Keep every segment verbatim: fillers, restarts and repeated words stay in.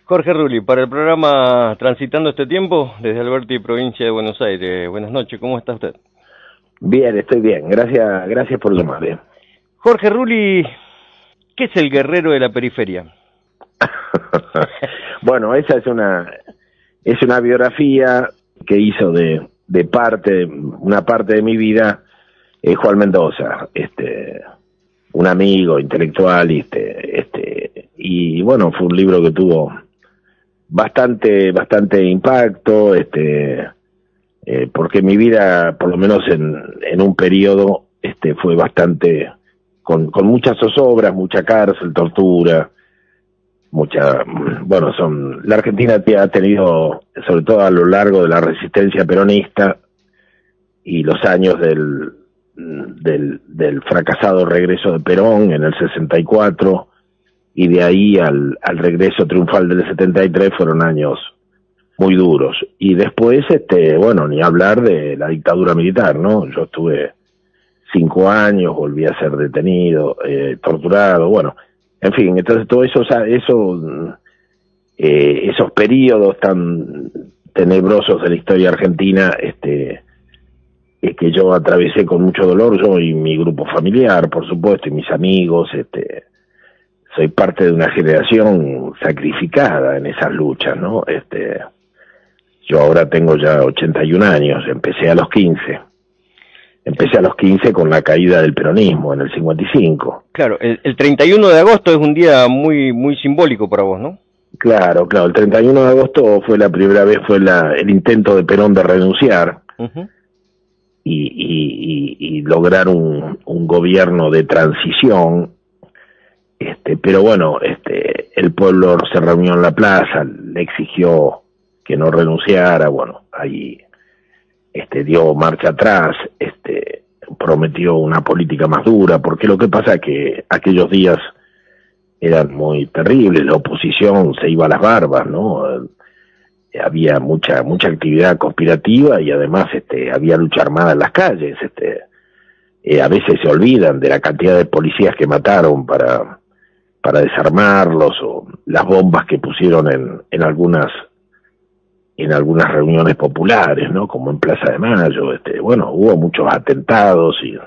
Jorge Rulli, para el programa Transitando este Tiempo, desde Alberti, provincia de Buenos Aires. Buenas noches, ¿cómo está usted? Bien, estoy bien, gracias gracias por llamarme. Jorge Rulli, ¿qué es el guerrero de la periferia? Bueno, esa es una es una biografía que hizo de, de parte, una parte de mi vida, eh, Juan Mendoza, este, un amigo intelectual, este, este, y bueno, fue un libro que tuvo bastante, bastante impacto, este, eh, porque mi vida, por lo menos en, en un periodo, este, fue bastante, con, con muchas zozobras, mucha cárcel, tortura, mucha, bueno, son, la Argentina ha tenido, sobre todo a lo largo de la resistencia peronista y los años del, del, del fracasado regreso de Perón en el sesenta y cuatro, y de ahí al, al regreso triunfal del setenta y tres fueron años muy duros. Y después, este, bueno, ni hablar de la dictadura militar, ¿no? Yo estuve cinco años, volví a ser detenido, eh, torturado, bueno, en fin, entonces todo eso, eso eh, esos periodos tan tenebrosos de la historia argentina, este, es que yo atravesé con mucho dolor, yo y mi grupo familiar, por supuesto, y mis amigos, este, soy parte de una generación sacrificada en esas luchas, ¿no? Este, yo ahora tengo ya ochenta y un años, empecé a los quince. Empecé a los quince con la caída del peronismo en el cincuenta y cinco. Claro, el, el treinta y uno de agosto es un día muy muy simbólico para vos, ¿no? Claro, claro, el treinta y uno de agosto fue la primera vez, fue la, el intento de Perón de renunciar uh-huh. y, y, y, y lograr un, un gobierno de transición. Este, pero bueno, este, el pueblo se reunió en la plaza, le exigió que no renunciara, bueno, ahí este, dio marcha atrás, este, prometió una política más dura, porque lo que pasa es que aquellos días eran muy terribles, la oposición se iba a las barbas, ¿no? Había mucha mucha actividad conspirativa y además este, había lucha armada en las calles, este, eh, a veces se olvidan de la cantidad de policías que mataron para para desarmarlos, o las bombas que pusieron en, en algunas en algunas reuniones populares, ¿no? Como en Plaza de Mayo, este, bueno, hubo muchos atentados y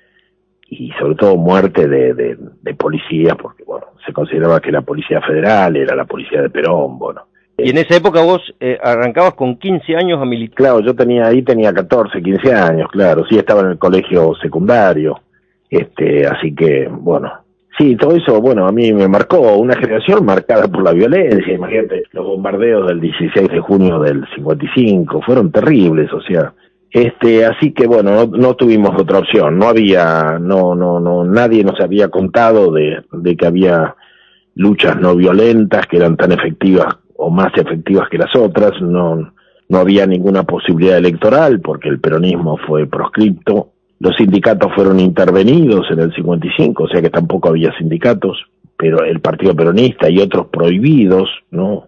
y sobre todo muerte de, de, de policías, porque bueno, se consideraba que la Policía Federal era la policía de Perón, bueno. Y en esa época vos eh, arrancabas con quince años a militar. Claro, yo tenía ahí tenía catorce, quince años, claro, sí, estaba en el colegio secundario, este, así que, bueno, sí, todo eso, bueno, a mí me marcó, una generación marcada por la violencia, imagínate, los bombardeos del dieciséis de junio del cincuenta y cinco, fueron terribles, o sea, este, así que bueno, no, no tuvimos otra opción, no había, no, no, no, nadie nos había contado de, de que había luchas no violentas que eran tan efectivas o más efectivas que las otras, no, no había ninguna posibilidad electoral porque el peronismo fue proscripto. Los sindicatos fueron intervenidos en el cincuenta y cinco, o sea que tampoco había sindicatos, pero el Partido Peronista y otros prohibidos, ¿no?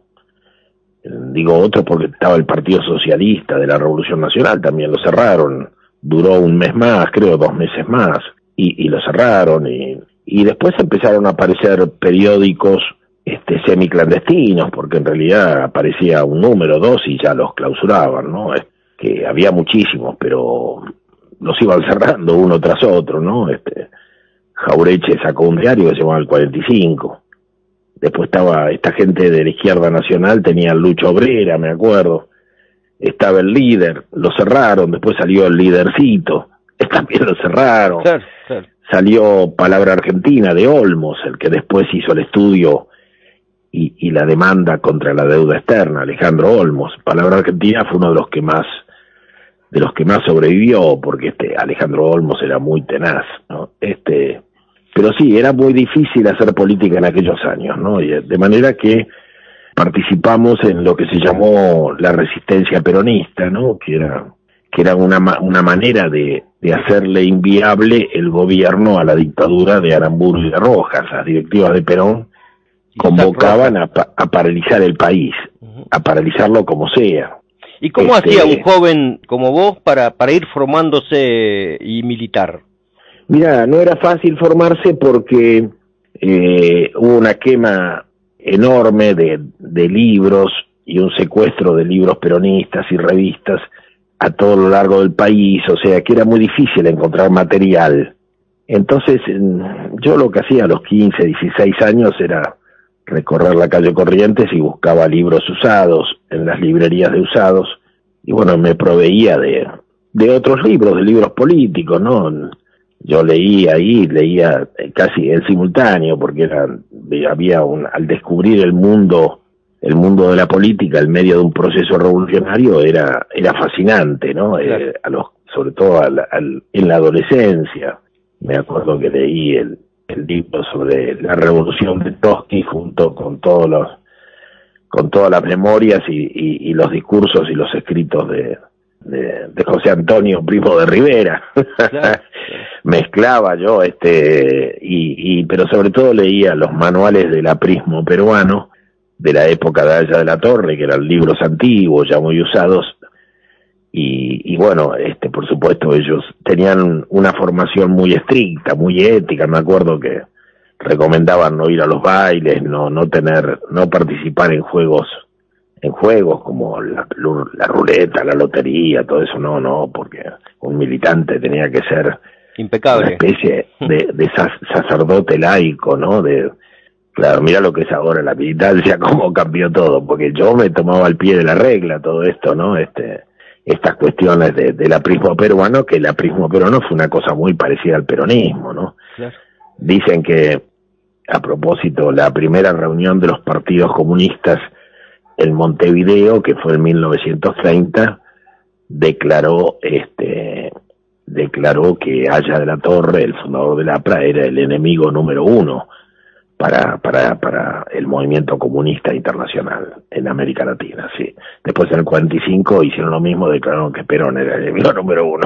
Digo otros porque estaba el Partido Socialista de la Revolución Nacional, también lo cerraron, duró un mes más, creo, dos meses más, y, y lo cerraron, y, y después empezaron a aparecer periódicos este, semiclandestinos, porque en realidad aparecía un número, dos, y ya los clausuraban, ¿no? Es que había muchísimos, pero los iban cerrando uno tras otro, ¿no? Este, Jaureche sacó un diario que se llamaba El cuarenta y cinco. Después estaba esta gente de la izquierda nacional, tenía Lucha Obrera, me acuerdo. Estaba el Líder, lo cerraron, después salió el Lidercito, también lo cerraron. Claro, claro. Salió Palabra Argentina de Olmos, el que después hizo el estudio y, y la demanda contra la deuda externa, Alejandro Olmos. Palabra Argentina fue uno de los que más de los que más sobrevivió, porque este Alejandro Olmos era muy tenaz, ¿no? Este, pero sí, era muy difícil hacer política en aquellos años, ¿no? Y de manera que participamos en lo que se llamó la resistencia peronista, ¿no? Que era que era una una manera de, de hacerle inviable el gobierno a la dictadura de Aramburu y de Rojas. Las directivas de Perón convocaban a, a paralizar el país, a paralizarlo como sea. ¿Y cómo este, hacía un joven como vos para, para ir formándose y militar? Mira, no era fácil formarse porque eh, hubo una quema enorme de, de libros y un secuestro de libros peronistas y revistas a todo lo largo del país, o sea que era muy difícil encontrar material. Entonces yo lo que hacía a los quince, dieciséis años era recorrer la calle Corrientes y buscaba libros usados en las librerías de usados, y bueno, me proveía de, de otros libros, de libros políticos, ¿no? Yo leía ahí, leía casi en simultáneo, porque era, había un, al descubrir el mundo, el mundo de la política, en medio de un proceso revolucionario, era, era fascinante, ¿no? Claro. Eh, a los, sobre todo al, al, en la adolescencia. Me acuerdo que leí el, el libro sobre la revolución de Trotsky junto con todos los, con todas las memorias y, y, y los discursos y los escritos de, de, de José Antonio Primo de Rivera. Claro. Mezclaba yo, este, y, y, pero sobre todo leía los manuales del aprismo peruano de la época de Aya de la Torre, que eran libros antiguos, ya muy usados, y, y bueno, este, por supuesto ellos tenían una formación muy estricta, muy ética. Me acuerdo que recomendaban no ir a los bailes, no, no tener, no participar en juegos, en juegos como la, la ruleta, la lotería, todo eso, no, no, porque un militante tenía que ser impecable, una especie de, de sacerdote laico, ¿no? De, claro, mira lo que es ahora la militancia, cómo cambió todo, porque yo me tomaba al pie de la regla todo esto, ¿no? Este, estas cuestiones de, del aprismo peruano, que el aprismo peruano fue una cosa muy parecida al peronismo, ¿no? Claro. Dicen que, a propósito, la primera reunión de los partidos comunistas en Montevideo, que fue en mil novecientos treinta, declaró, este, declaró que Aya de la Torre, el fundador del A P R A, era el enemigo número uno para, para, para el movimiento comunista internacional en América Latina, sí. Después en el cuarenta y cinco hicieron lo mismo, declararon que Perón era el enemigo número uno.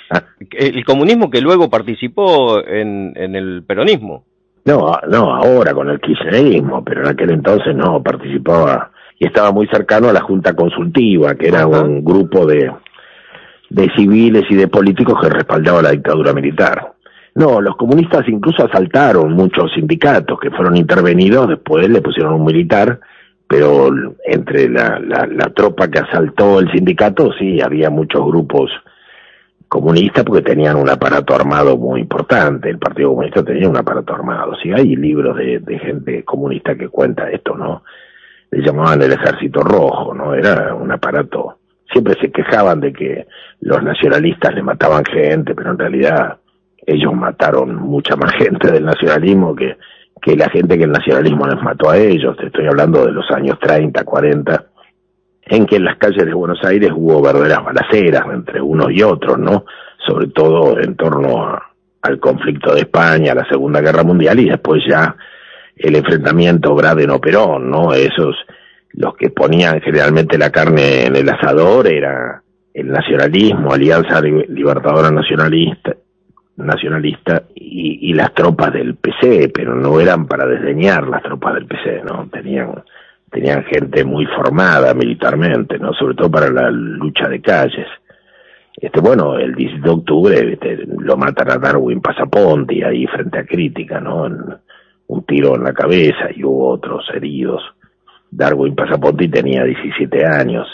El comunismo que luego participó en, en el peronismo. No, no, ahora con el kirchnerismo, pero en aquel entonces no, participaba y estaba muy cercano a la Junta Consultiva, que era uh-huh. un grupo de, de civiles y de políticos que respaldaba la dictadura militar. No, los comunistas incluso asaltaron muchos sindicatos que fueron intervenidos, después le pusieron un militar, pero entre la, la, la tropa que asaltó el sindicato, sí, había muchos grupos comunistas porque tenían un aparato armado muy importante. El Partido Comunista tenía un aparato armado. Sí, hay libros de, de gente comunista que cuenta esto, ¿no? Le llamaban el Ejército Rojo, ¿no? Era un aparato. Siempre se quejaban de que los nacionalistas le mataban gente, pero en realidad ellos mataron mucha más gente del nacionalismo que, que la gente que el nacionalismo les mató a ellos. Te estoy hablando de los años treinta, cuarenta, en que en las calles de Buenos Aires hubo verdaderas balaceras entre unos y otros, ¿no? Sobre todo en torno a, al conflicto de España, a la Segunda Guerra Mundial, y después ya el enfrentamiento Bradeno-Perón, ¿no? Esos, los que ponían generalmente la carne en el asador era el nacionalismo, Alianza Libertadora Nacionalista, nacionalista y, y las tropas del P C, pero no eran para desdeñar las tropas del P C, ¿no? Tenían tenían gente muy formada militarmente, ¿no? Sobre todo para la lucha de calles. Este, bueno, el diecisiete de octubre este, lo matan a Darwin Pasaponti ahí frente a Crítica, ¿no? En, un tiro en la cabeza y hubo otros heridos. Darwin Pasaponti tenía diecisiete años.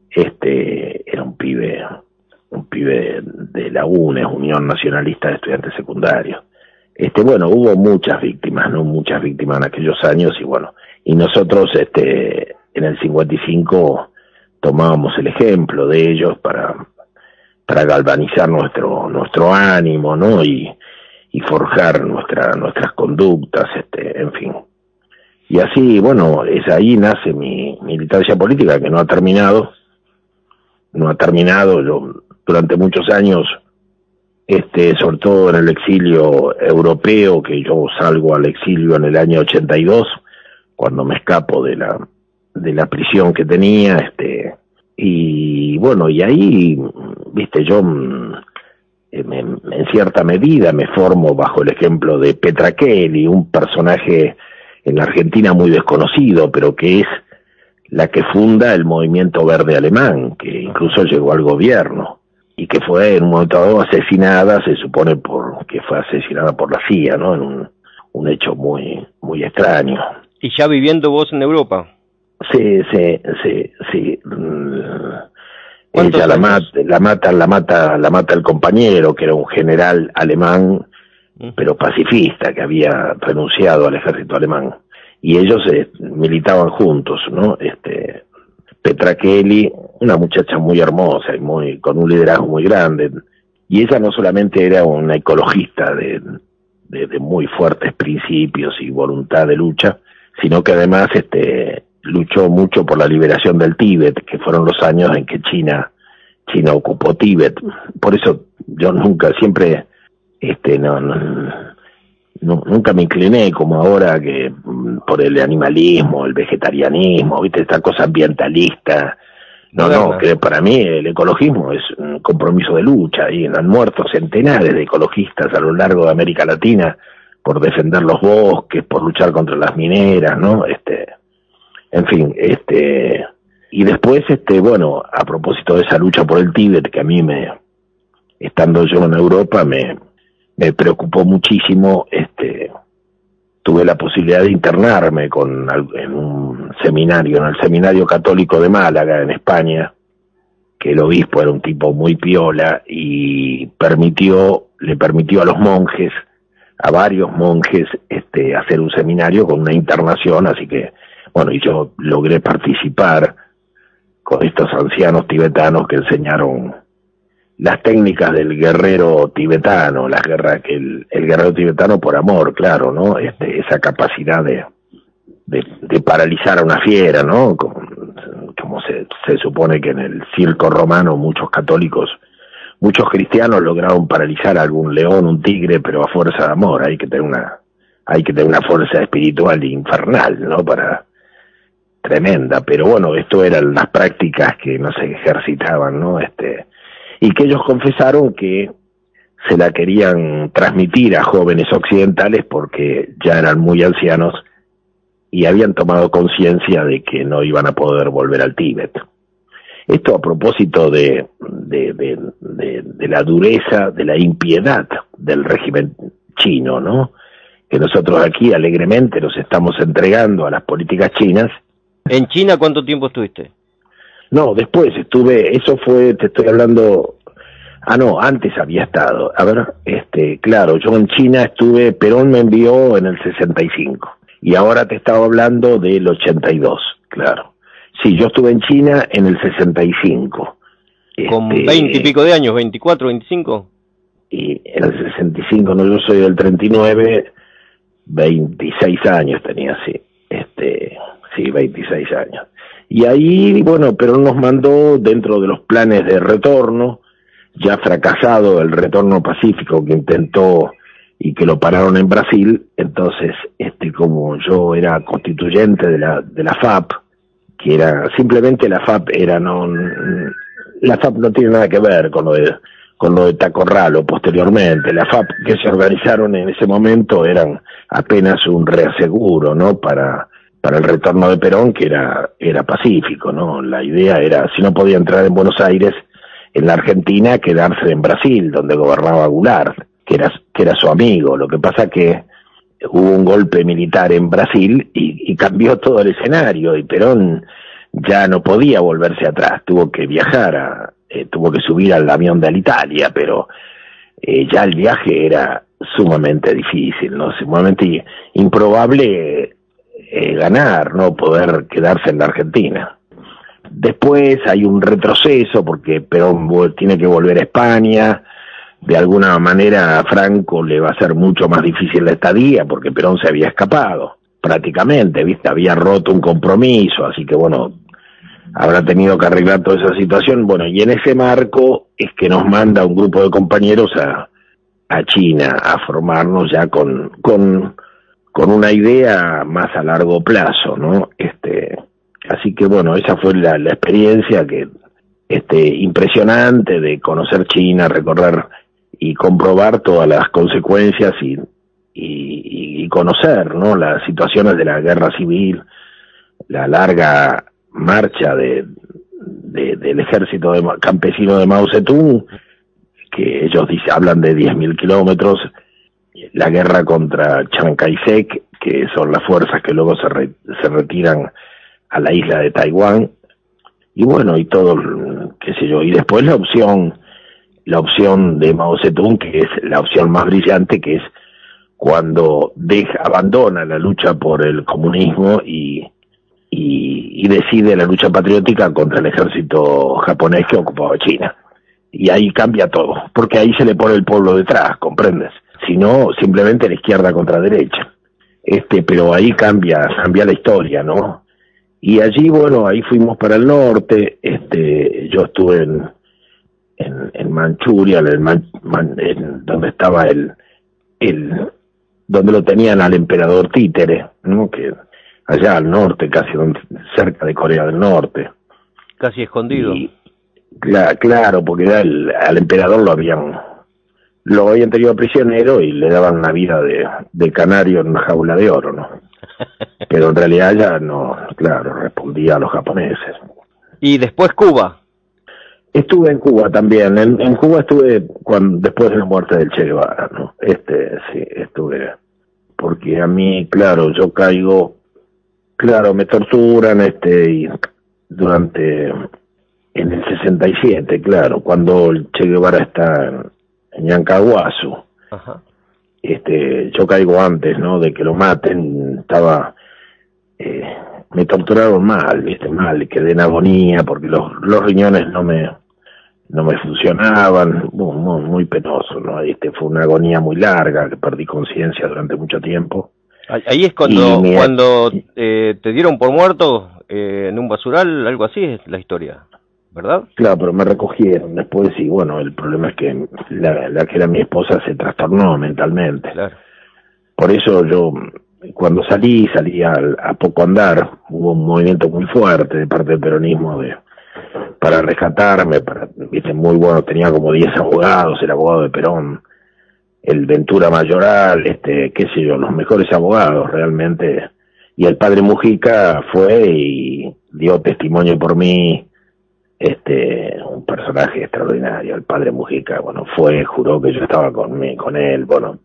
Este era un pibe, un pibe de la U N E S, Unión Nacionalista de Estudiantes Secundarios. Este, bueno, hubo muchas víctimas, ¿no? Muchas víctimas en aquellos años y bueno, y nosotros, este, en el cincuenta y cinco tomábamos el ejemplo de ellos para, para galvanizar nuestro, nuestro ánimo, ¿no? Y, y forjar nuestra, nuestras conductas, este, en fin. Y así, bueno, es ahí nace mi militancia política, que no ha terminado, no ha terminado. Yo durante muchos años, este, sobre todo en el exilio europeo, que yo salgo al exilio en el año ochenta y dos, cuando me escapo de la, de la prisión que tenía, este, y bueno, y ahí, viste, yo me, en cierta medida me formo bajo el ejemplo de Petra Kelly, un personaje en la Argentina muy desconocido, pero que es la que funda el movimiento verde alemán, que incluso llegó al gobierno, y que fue en un momento dado asesinada, se supone por que fue asesinada por la C I A, ¿no? En un, un hecho muy, muy extraño. ¿Y ya viviendo vos en Europa? Sí, sí, sí, sí. Ella la mata, la mata, la mata, la mata el compañero, que era un general alemán, pero pacifista, que había renunciado al ejército alemán. Y ellos eh, militaban juntos, ¿no? Este, Petra Kelly, una muchacha muy hermosa y muy, con un liderazgo muy grande. Y ella no solamente era una ecologista de, de, de muy fuertes principios y voluntad de lucha, sino que además, este, luchó mucho por la liberación del Tíbet, que fueron los años en que China China ocupó Tíbet. Por eso yo nunca, siempre, este, no, no, no nunca me incliné como ahora que por el animalismo, el vegetarianismo, viste, esta cosa ambientalista. No, no, que para mí el ecologismo es un compromiso de lucha, y han muerto centenares de ecologistas a lo largo de América Latina por defender los bosques, por luchar contra las mineras, ¿no? Este, en fin, este, y después, este, bueno, a propósito de esa lucha por el Tíbet, que a mí me, estando yo en Europa, me, me preocupó muchísimo, este, tuve la posibilidad de internarme con, en un seminario, en el Seminario Católico de Málaga, en España, que el obispo era un tipo muy piola y permitió, le permitió a los monjes, a varios monjes, este, hacer un seminario con una internación, así que, bueno, y yo logré participar con estos ancianos tibetanos que enseñaron las técnicas del guerrero tibetano, las guerras que el, el guerrero tibetano por amor, claro, ¿no? Este, esa capacidad de, de, de paralizar a una fiera, ¿no? Como, como se, se supone que en el circo romano muchos católicos, muchos cristianos lograron paralizar a algún león, un tigre, pero a fuerza de amor. Hay que tener una, hay que tener una fuerza espiritual infernal, ¿no? Para tremenda, pero bueno, esto eran las prácticas que no se ejercitaban, ¿no? Este, y que ellos confesaron que se la querían transmitir a jóvenes occidentales porque ya eran muy ancianos y habían tomado conciencia de que no iban a poder volver al Tíbet. Esto a propósito de, de, de, de, de la dureza, de la impiedad del régimen chino, ¿no? Que nosotros aquí alegremente nos estamos entregando a las políticas chinas. ¿En China cuánto tiempo estuviste? No, después estuve, eso fue, te estoy hablando, ah no, antes había estado, a ver, este, claro, yo en China estuve, Perón me envió en el sesenta y cinco, y ahora te estaba hablando del ochenta y dos, claro. Sí, yo estuve en China en el sesenta y cinco. ¿Con este, veinte y pico de años, veinticuatro, veinticinco? Y en el sesenta y cinco, no, yo soy del treinta y nueve, veintiséis años tenía, sí, este, sí, veintiséis años. Y ahí, bueno, Perón nos mandó dentro de los planes de retorno, ya fracasado el retorno pacífico que intentó y que lo pararon en Brasil. Entonces, este, como yo era constituyente de la, de la F A P, que era, simplemente la F A P era, no, la F A P no tiene nada que ver con lo de, con lo de Tacorralo posteriormente. La F A P que se organizaron en ese momento eran apenas un reaseguro, ¿no? Para, para el retorno de Perón, que era, era pacífico, ¿no? La idea era, si no podía entrar en Buenos Aires, en la Argentina, quedarse en Brasil, donde gobernaba Goulart, que era, que era su amigo. Lo que pasa que hubo un golpe militar en Brasil y, y cambió todo el escenario, y Perón ya no podía volverse atrás, tuvo que viajar, a, eh, tuvo que subir al avión de Alitalia, pero eh, ya el viaje era sumamente difícil, ¿no? Sumamente improbable eh, ganar, ¿no? Poder quedarse en la Argentina. Después hay un retroceso porque Perón tiene que volver a España. De alguna manera a Franco le va a ser mucho más difícil la estadía porque Perón se había escapado, prácticamente, ¿viste? Había roto un compromiso, así que bueno, habrá tenido que arreglar toda esa situación. Bueno, y en ese marco es que nos manda un grupo de compañeros a, a China a formarnos ya con, con, con una idea más a largo plazo, ¿no? Este, así que bueno, esa fue la, la experiencia que, este, impresionante de conocer China, recorrer y comprobar todas las consecuencias y, y, y conocer, ¿no? Las situaciones de la guerra civil, la larga marcha de, de del ejército de, campesino de Mao Zedong, que ellos dice, hablan de diez mil kilómetros, la guerra contra Chiang Kai-shek, que son las fuerzas que luego se, re, se retiran a la isla de Taiwán, y bueno, y todo, qué sé yo, y después la opción, la opción de Mao Zedong, que es la opción más brillante, que es cuando deja, abandona la lucha por el comunismo y, y, y decide la lucha patriótica contra el ejército japonés que ocupaba China. Y ahí cambia todo, porque ahí se le pone el pueblo detrás, ¿comprendes? Si no, simplemente la izquierda contra derecha. Este, pero ahí cambia, cambia la historia, ¿no? Y allí, bueno, ahí fuimos para el norte, este, yo estuve en, en, en Manchuria, en, el Man, Man, en donde estaba el, el, donde lo tenían al emperador títere, ¿no? Que allá al norte, casi donde, cerca de Corea del Norte. Casi escondido. Y, claro, claro, porque era el, al emperador lo habían, lo habían tenido prisionero y le daban una vida de, de canario en una jaula de oro, ¿no? Pero en realidad ya no, claro, respondía a los japoneses. ¿Y después Cuba? Estuve en Cuba también. En, en Cuba estuve cuando, después de la muerte del Che Guevara, ¿no? Este, sí, estuve. Porque a mí, claro, yo caigo, claro, me torturan, este, y durante, en el sesenta y siete, claro, cuando el Che Guevara está en, en Yancaguazú. Ajá. Este, yo caigo antes, ¿no? De que lo maten, estaba, eh, me torturaron mal, viste, mal, quedé en agonía porque los, los riñones no me, no me funcionaban, muy, muy, muy penoso, ¿no? Este, fue una agonía muy larga, que perdí conciencia durante mucho tiempo. Ahí es cuando, me, cuando eh, te dieron por muerto eh, en un basural, algo así es la historia, ¿verdad? Claro, pero me recogieron después y bueno, el problema es que la, la que era mi esposa se trastornó mentalmente. Claro. Por eso yo, cuando salí, salí a, a poco andar, hubo un movimiento muy fuerte de parte del peronismo de, para rescatarme, para, viste, muy bueno, tenía como diez abogados, el abogado de Perón, el Ventura Mayoral, este, qué sé yo, los mejores abogados realmente, y el padre Mujica fue y dio testimonio por mí. Este, un personaje extraordinario, el padre Mujica, bueno, fue, juró que yo estaba con, mí, con él, bueno,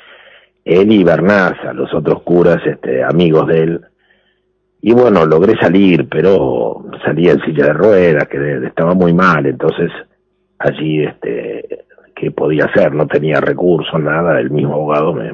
él y Bernaza, los otros curas, este, amigos de él, y bueno, logré salir, pero salí en silla de ruedas, que estaba muy mal, entonces allí, este, ¿qué podía hacer? No tenía recursos, nada, el mismo abogado me,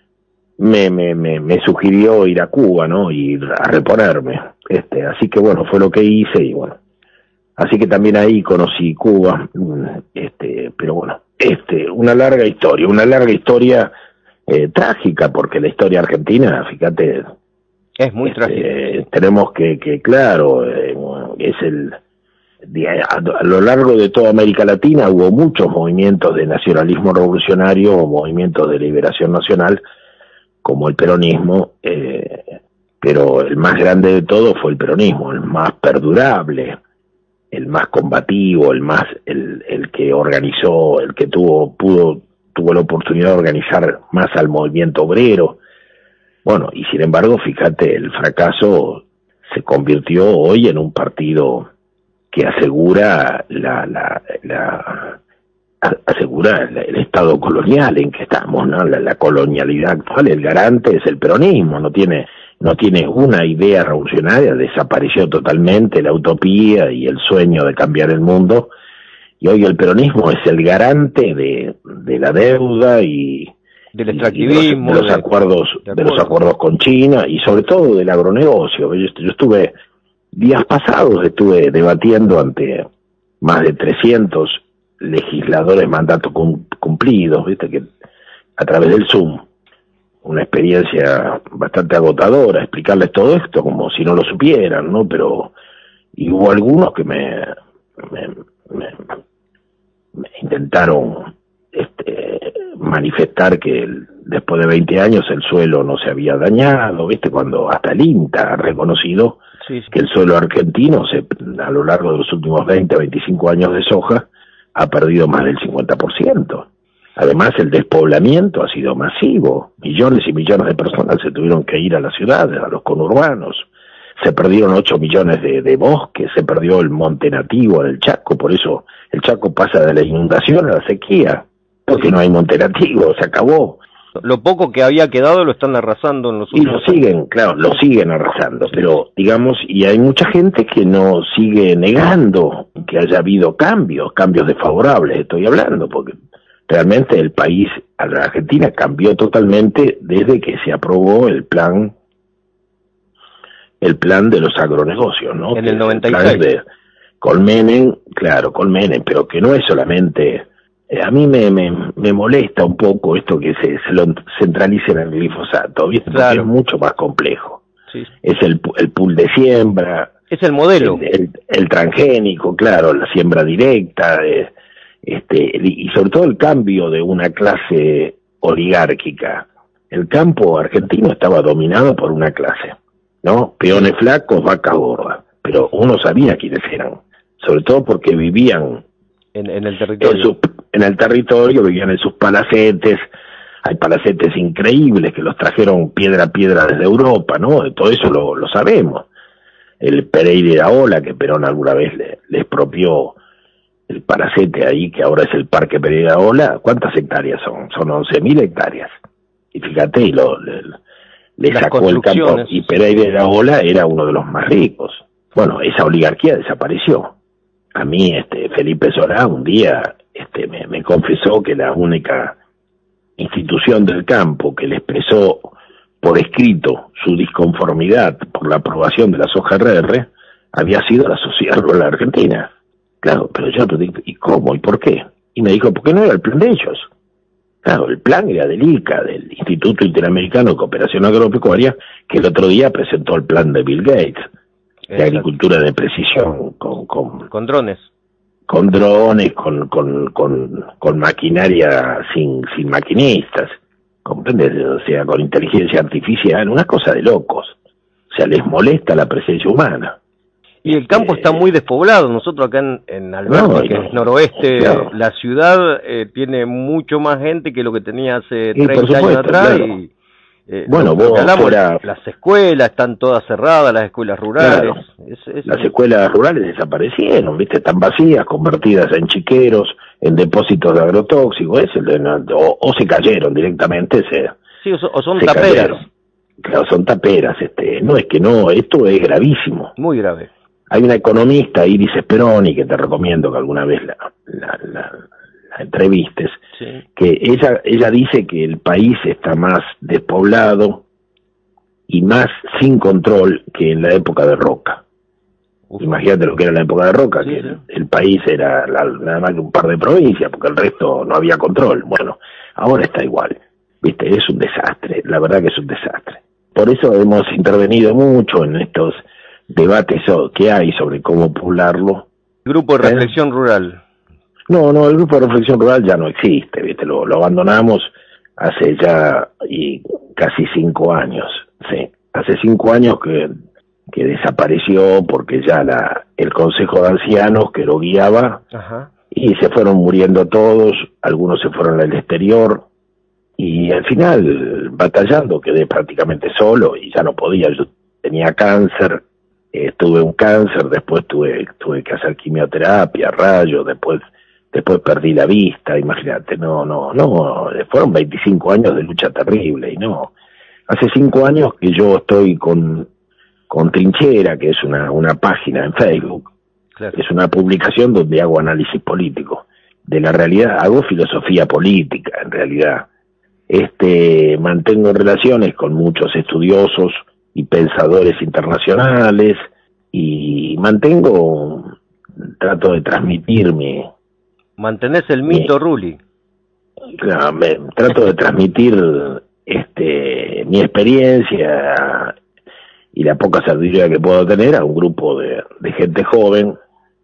me, me, me, me sugirió ir a Cuba, ¿no? Ir a reponerme, este, así que bueno, fue lo que hice y bueno. Así que también ahí conocí Cuba, este, pero bueno, este, una larga historia, una larga historia eh, trágica, porque la historia argentina, fíjate, es muy este, trágica. tenemos que, que claro, eh, es el, a, a lo largo de toda América Latina hubo muchos movimientos de nacionalismo revolucionario o movimientos de liberación nacional, como el peronismo, eh, pero el más grande de todos fue el peronismo, el más perdurable, el más combativo, el más, el, el que organizó, el que tuvo, pudo, tuvo la oportunidad de organizar más al movimiento obrero. Bueno, y sin embargo, fíjate, el fracaso se convirtió hoy en un partido que asegura la, la, la asegura el, el estado colonial en que estamos, ¿no? La, la colonialidad actual, el garante es el peronismo, no tiene no tiene una idea revolucionaria, desapareció totalmente la utopía y el sueño de cambiar el mundo, y hoy el peronismo es el garante de, de la deuda y del extractivismo, y de, los, de los acuerdos de, de los acuerdos con China y sobre todo del agronegocio. Yo, yo estuve días pasados estuve debatiendo ante más de trescientos legisladores mandato cumplidos, viste, que a través del Zoom, una experiencia bastante agotadora, explicarles todo esto como si no lo supieran, ¿no? Pero, y hubo algunos que me, me, me, me intentaron este, manifestar que el, después de veinte años el suelo no se había dañado, ¿viste? Cuando hasta el INTA ha reconocido sí, sí. que el suelo argentino se, a lo largo de los últimos veinte, veinticinco años de soja ha perdido más del cincuenta por ciento. Además, el despoblamiento ha sido masivo. Millones y millones de personas se tuvieron que ir a las ciudades, a los conurbanos. Se perdieron ocho millones de, de bosques, se perdió el monte nativo del Chaco, por eso el Chaco pasa de la inundación a la sequía, porque no hay monte nativo, se acabó. Lo poco que había quedado lo están arrasando en los Y últimos lo siguen, claro, lo siguen arrasando, pero digamos, y hay mucha gente que no sigue negando que haya habido cambios, cambios desfavorables, estoy hablando, porque realmente el país, a la Argentina, cambió totalmente desde que se aprobó el plan, el plan de los agronegocios, ¿no? En que el noventa y seis. El plan de Colmenen, claro, Colmenen, pero que no es solamente... A mí me, me, me molesta un poco esto que se, se lo centralice en el glifosato, ¿viste? Porque Claro. es mucho más complejo. Sí. Es el, el pool de siembra. Es el modelo. El, el, el transgénico, claro, la siembra directa, eh, este, y sobre todo el cambio de una clase oligárquica. El campo argentino estaba dominado por una clase, ¿no? Peones flacos, vacas gordas. Pero uno sabía quiénes eran, sobre todo porque vivían En, en el territorio. En, su, en el territorio, vivían en sus palacetes. Hay palacetes increíbles que los trajeron piedra a piedra desde Europa, ¿no? De todo eso lo, lo sabemos. El Pereira Ola, que Perón alguna vez le, le expropió el palacete ahí, que ahora es el Parque Pereira Ola, ¿cuántas hectáreas son? Son once mil hectáreas. Y fíjate, y lo, le, le sacó el campo, y Pereira Ola era uno de los más ricos. Bueno, esa oligarquía desapareció. A mí, este, Felipe Solá, un día, este, me, me confesó que la única institución del campo que le expresó por escrito su disconformidad por la aprobación de la soja R R había sido la Sociedad Rural Argentina. Claro, pero yo le dije, ¿y cómo? ¿Y por qué? Y me dijo, porque no era el plan de ellos. Claro, el plan era del I C A, del Instituto Interamericano de Cooperación Agropecuaria, que el otro día presentó el plan de Bill Gates. De agricultura de precisión, con, con, con drones. Con drones, con, con, con, con maquinaria sin, sin maquinistas, ¿comprendes? O sea, con inteligencia artificial, una cosa de locos. O sea, les molesta la presencia humana. Y el campo eh, está muy despoblado. Nosotros acá en, en Alberti, no, que no, es noroeste, claro. La ciudad eh, tiene mucho más gente que lo que tenía hace treinta supuesto, años atrás. Claro. Y, Eh, bueno, vos hablamos, fuera... las escuelas están todas cerradas, las escuelas rurales. Claro. Es, es... Las escuelas rurales desaparecieron, ¿viste? Están vacías, convertidas en chiqueros, en depósitos de agrotóxicos, es el, o, o se cayeron directamente. Se, sí, o, so, o son taperas. Cayeron. Claro, son taperas. Este, no, es que no, esto es gravísimo. Muy grave. Hay una economista, Iris Speroni, que te recomiendo que alguna vez la, la, la, la entrevistes, sí. que ella, ella dice que el país está más despoblado y más sin control que en la época de Roca. Uf. Imagínate lo que era la época de Roca, sí, que sí. El, el país era la, nada más que un par de provincias, porque el resto no había control. Bueno, ahora está igual. Viste, es un desastre, la verdad que es un desastre. Por eso hemos intervenido mucho en estos debates que hay sobre cómo poblarlo. Grupo de Reflexión ¿Eh? Rural. No, no, el Grupo de Reflexión Rural ya no existe, ¿viste? Lo, lo abandonamos hace ya y casi cinco años, sí. Hace cinco años que, que desapareció porque ya la, el Consejo de Ancianos que lo guiaba, ajá. Y se fueron muriendo todos, algunos se fueron al exterior, y al final, batallando, quedé prácticamente solo y ya no podía, yo tenía cáncer. Eh, tuve un cáncer, después tuve tuve que hacer quimioterapia, rayos, después después perdí la vista, imagínate, no, no, no, fueron veinticinco años de lucha terrible, y no, hace cinco años que yo estoy con, con Trinchera, que es una, una página en Facebook, claro. Es una publicación donde hago análisis político, de la realidad, hago filosofía política, en realidad, este, mantengo relaciones con muchos estudiosos y pensadores internacionales, y mantengo, trato de transmitir mi... Mantenés el mito, mi, Ruli. Claro, me, trato de transmitir este mi experiencia y la poca sabiduría que puedo tener a un grupo de, de gente joven,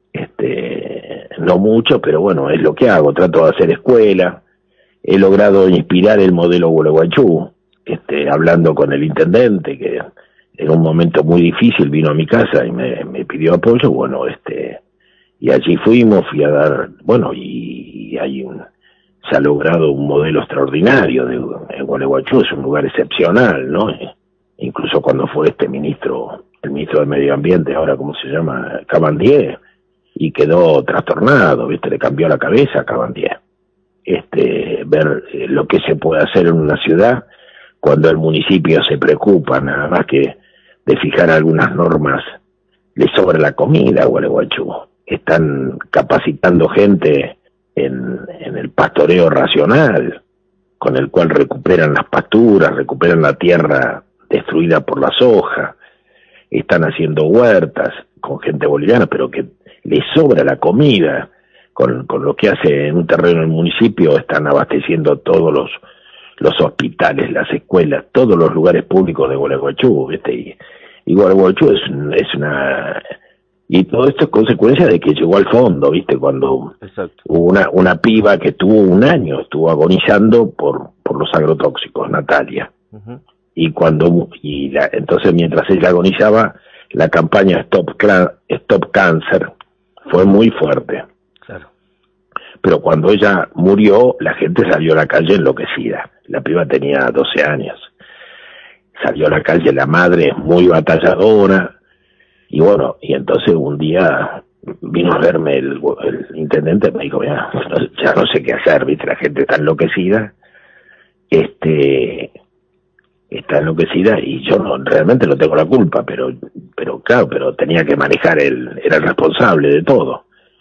este no mucho, pero bueno, es lo que hago, trato de hacer escuela, he logrado inspirar el modelo Gualeguaychú, este, hablando con el intendente, que en un momento muy difícil vino a mi casa y me, me pidió apoyo, bueno, este, y allí fuimos, fui a dar, bueno, y, y hay un, se ha logrado un modelo extraordinario de, de Gualeguaychú, es un lugar excepcional, ¿no? E incluso cuando fue este ministro, el ministro del Medio Ambiente, ahora, ¿cómo se llama? Cabandier, y quedó trastornado, ¿viste? Le cambió la cabeza a Cabandier. este, ver eh, lo que se puede hacer en una ciudad cuando el municipio se preocupa nada más que de fijar algunas normas. Le sobra la comida a Gualeguaychú. Están capacitando gente en, en el pastoreo racional, con el cual recuperan las pasturas, recuperan la tierra destruida por la soja. Están haciendo huertas con gente boliviana, pero que le sobra la comida. Con, con lo que hace en un terreno el municipio, están abasteciendo todos los los hospitales, las escuelas, todos los lugares públicos de Gualeguaychú, ¿viste? Y, y Gualeguaychú es, es una... Y todo esto es consecuencia de que llegó al fondo, ¿viste? Cuando Exacto. hubo una, una piba que tuvo un año, estuvo agonizando por, por los agrotóxicos, Natalia. Uh-huh. Y cuando... y la, entonces mientras ella agonizaba, la campaña Stop, Stop Cancer fue muy fuerte. Claro. Pero cuando ella murió, la gente salió a la calle enloquecida. La piba tenía doce años. Salió a la calle la madre muy batalladora. Y bueno, y entonces un día vino a verme el, el intendente, me dijo, mira, ya no sé qué hacer, viste, la gente está enloquecida. Este... está enloquecida y yo no, realmente no tengo la culpa, pero pero claro, pero tenía que manejar, el era el responsable de todo.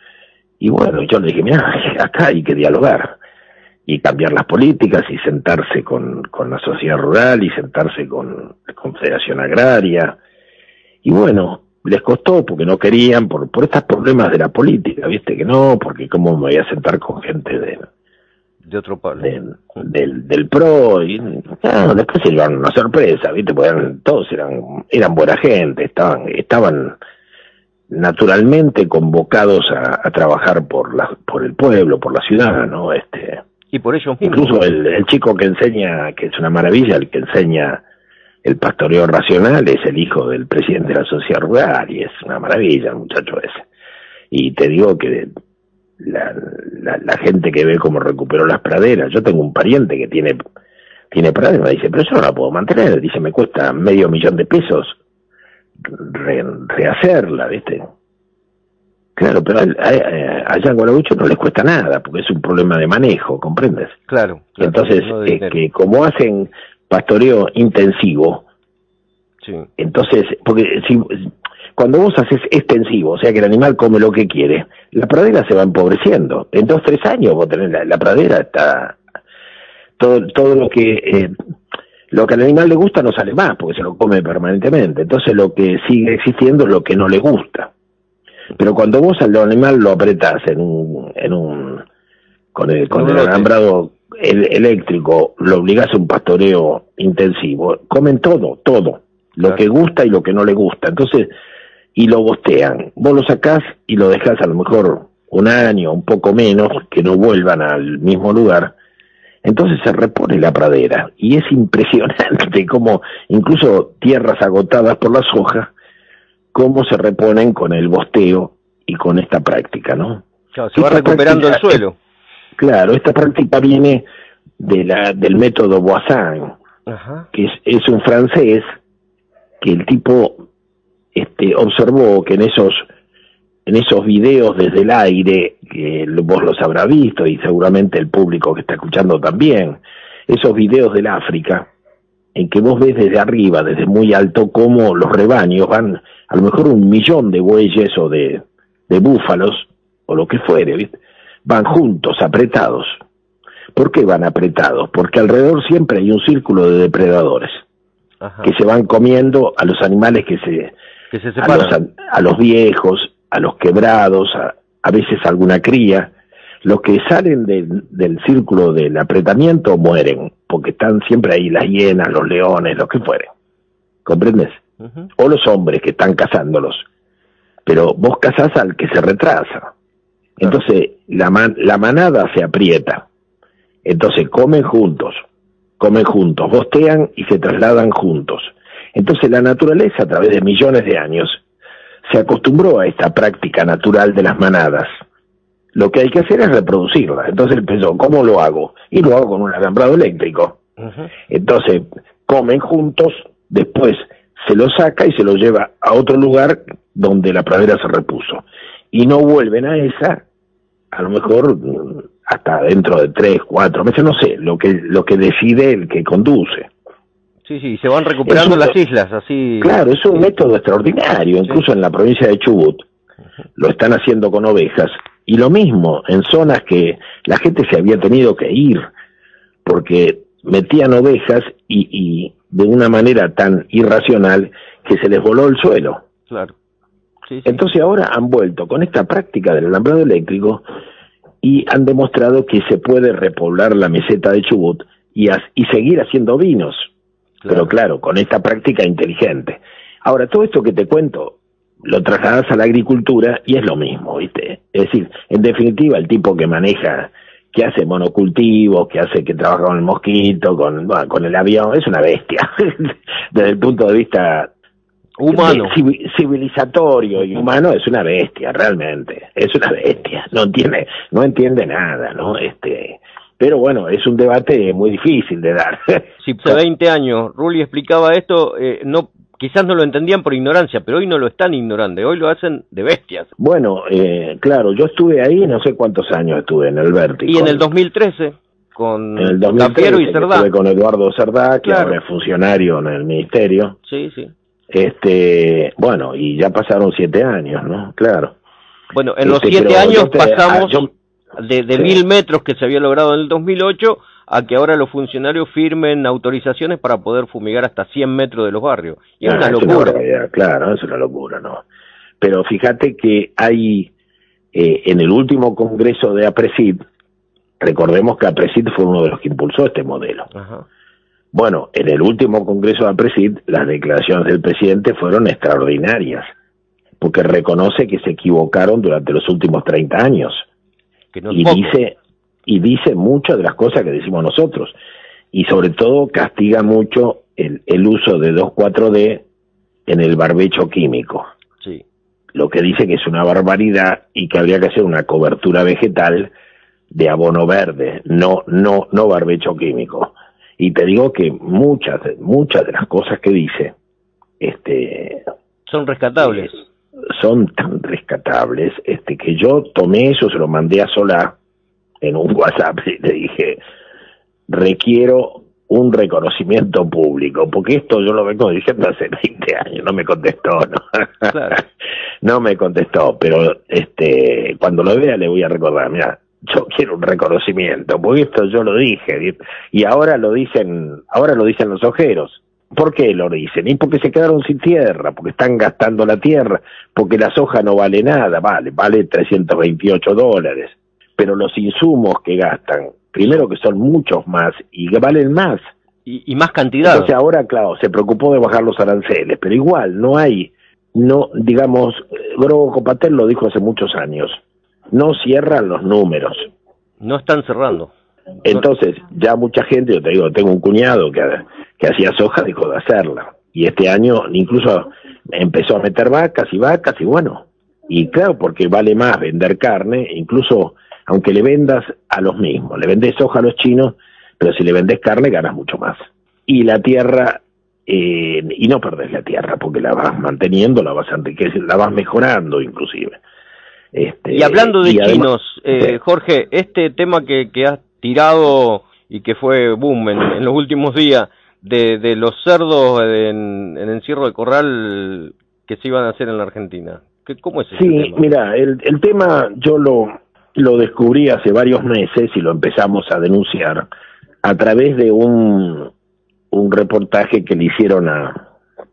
Y bueno, yo le dije, mira, acá hay que dialogar y cambiar las políticas y sentarse con, con la sociedad rural y sentarse con la Confederación Agraria. Y bueno, les costó porque no querían, por, por estos problemas de la política, viste que no, porque cómo me voy a sentar con gente de... de otro palo. Del, del, del PRO, y ah, después se llevaron una sorpresa, ¿viste? Porque eran, todos eran eran buena gente, estaban estaban naturalmente convocados a, a trabajar por la por el pueblo, por la ciudad, ¿no? Este y por ello incluso el, el chico que enseña, que es una maravilla, el que enseña el pastoreo racional es el hijo del presidente de la sociedad rural y es una maravilla el muchacho ese. Y te digo que La, la, la gente que ve cómo recuperó las praderas, yo tengo un pariente que tiene tiene praderas, me dice, pero yo no la puedo mantener, dice, me cuesta medio millón de pesos re, rehacerla, ¿viste? Claro, pero a, a, allá en Gualeguaychú no les cuesta nada, porque es un problema de manejo, ¿comprendes? Claro. claro Entonces, no es que como hacen pastoreo intensivo, sí. Entonces, porque si... cuando vos haces extensivo, o sea que el animal come lo que quiere, la pradera se va empobreciendo. En dos, tres años vos tenés la, la pradera, está todo todo lo que eh, lo que al animal le gusta no sale más, porque se lo come permanentemente. Entonces lo que sigue existiendo es lo que no le gusta. Pero cuando vos al animal lo apretás en un, en un con el, con el alambrado el, eléctrico, lo obligás a un pastoreo intensivo, comen todo, todo, lo claro. que gusta y lo que no le gusta. Entonces, y lo bostean. Vos lo sacás y lo dejás a lo mejor un año, un poco menos, que no vuelvan al mismo lugar. Entonces se repone la pradera. Y es impresionante cómo, incluso tierras agotadas por la soja, cómo se reponen con el bosteo y con esta práctica, ¿no? Claro, se va recuperando el suelo. Es, claro, esta práctica viene de la del método Voisin, Ajá. que es, es un francés que el tipo... Este, observó que en esos en esos videos desde el aire, que vos los habrás visto y seguramente el público que está escuchando también, esos videos del África, en que vos ves desde arriba, desde muy alto, cómo los rebaños van, a lo mejor un millón de bueyes o de, de búfalos, o lo que fuere, ¿viste? Van juntos, apretados. ¿Por qué van apretados? Porque alrededor siempre hay un círculo de depredadores, Ajá. que se van comiendo a los animales que se... que se a, los, a, a los viejos, a los quebrados, a, a veces alguna cría. Los que salen de, del círculo del apretamiento mueren, porque están siempre ahí las hienas, los leones, los que fueren. ¿Comprendes? Uh-huh. O los hombres que están cazándolos. Pero vos cazás al que se retrasa. Entonces la, man, la manada se aprieta. Entonces comen juntos, comen juntos, bostean y se trasladan juntos. Entonces la naturaleza, a través de millones de años, se acostumbró a esta práctica natural de las manadas. Lo que hay que hacer es reproducirla. Entonces él pensó, ¿cómo lo hago? Y lo hago con un alambrado eléctrico. Uh-huh. Entonces comen juntos, después se lo saca y se lo lleva a otro lugar donde la pradera se repuso. Y no vuelven a esa, a lo mejor hasta dentro de tres, cuatro meses, no sé, lo que lo que decide el que conduce. Sí, sí, se van recuperando un, las islas, así. Claro, es un sí. método extraordinario, incluso sí. en la provincia de Chubut lo están haciendo con ovejas, y lo mismo en zonas que la gente se había tenido que ir, porque metían ovejas y, y de una manera tan irracional que se les voló el suelo. Claro. Sí, sí. Entonces ahora han vuelto con esta práctica del alambrado eléctrico y han demostrado que se puede repoblar la meseta de Chubut y, as, y seguir haciendo vinos. Claro. Pero claro, con esta práctica inteligente. Ahora, todo esto que te cuento lo trasladas a la agricultura y es lo mismo, ¿viste? Es decir, en definitiva, el tipo que maneja, que hace monocultivos, que hace que trabaja con el mosquito, con, bueno, con el avión, es una bestia. Desde el punto de vista humano, de, civilizatorio y humano, es una bestia, realmente. Es una bestia. No entiende, no entiende nada, ¿no? Este... Pero bueno, es un debate muy difícil de dar. Si hace veinte años Rulli explicaba esto, eh, no, quizás no lo entendían por ignorancia, pero hoy no lo están ignorando, hoy lo hacen de bestias. Bueno, eh, claro, yo estuve ahí, no sé cuántos años estuve en el Vértigo. Y en el dos mil trece, con en el dos mil trece, Cafiero y Cerdá. Estuve con Eduardo Cerdá, que claro. ahora es funcionario en el ministerio. Sí, sí. Este, bueno, y ya pasaron siete años, ¿no? Claro. Bueno, en este, los siete años te, pasamos... Ah, yo, de, de sí. mil metros que se había logrado en el dos mil ocho a que ahora los funcionarios firmen autorizaciones para poder fumigar hasta cien metros de los barrios. Y es ah, una locura. Es una claro, es una locura, ¿no? Pero fíjate que hay, eh, en el último congreso de APRESID, recordemos que APRESID fue uno de los que impulsó este modelo. Ajá. Bueno, en el último congreso de APRESID, las declaraciones del presidente fueron extraordinarias, porque reconoce que se equivocaron durante los últimos treinta años. Que no y poco. dice y dice muchas de las cosas que decimos nosotros, y sobre todo castiga mucho el, el uso de dos cuatro D en el barbecho químico. Sí. Lo que dice que es una barbaridad y que habría que hacer una cobertura vegetal de abono verde, no no no barbecho químico. Y te digo que muchas muchas de las cosas que dice este son rescatables. Eh, son tan rescatables, este que yo tomé eso, se lo mandé a Solá en un WhatsApp y le dije, requiero un reconocimiento público, porque esto yo lo vengo diciendo hace veinte años, no me contestó, ¿no? Claro. No me contestó, pero este cuando lo vea le voy a recordar, mira, yo quiero un reconocimiento, porque esto yo lo dije, y ahora lo dicen, ahora lo dicen los ojeros. ¿Por qué lo dicen? Y porque se quedaron sin tierra, porque están gastando la tierra, porque la soja no vale nada, vale, vale trescientos veintiocho dólares, pero los insumos que gastan, primero que son muchos más y que valen más. Y, y más cantidad. Entonces ahora, claro, se preocupó de bajar los aranceles, pero igual no hay, no, digamos, Grobo Copatel lo dijo hace muchos años, no cierran los números. No están cerrando. Entonces, ya mucha gente, yo te digo, tengo un cuñado que, que hacía soja, dejó de hacerla. Y este año incluso empezó a meter vacas y vacas y bueno. Y claro, porque vale más vender carne, incluso aunque le vendas a los mismos. Le vendes soja a los chinos, pero si le vendes carne ganas mucho más. Y la tierra, eh, y no perdés la tierra, porque la vas manteniendo, la vas enriqueciendo, la vas mejorando inclusive. Este, y hablando de y además, chinos, eh, sí. Jorge, este tema que, que has tirado y que fue boom en, en los últimos días de, de los cerdos en, en encierro de corral que se iban a hacer en la Argentina. ¿Qué, ¿Cómo es ese sí, tema? Sí, mira, el, el tema yo lo, lo descubrí hace varios meses y lo empezamos a denunciar a través de un, un reportaje que le hicieron a,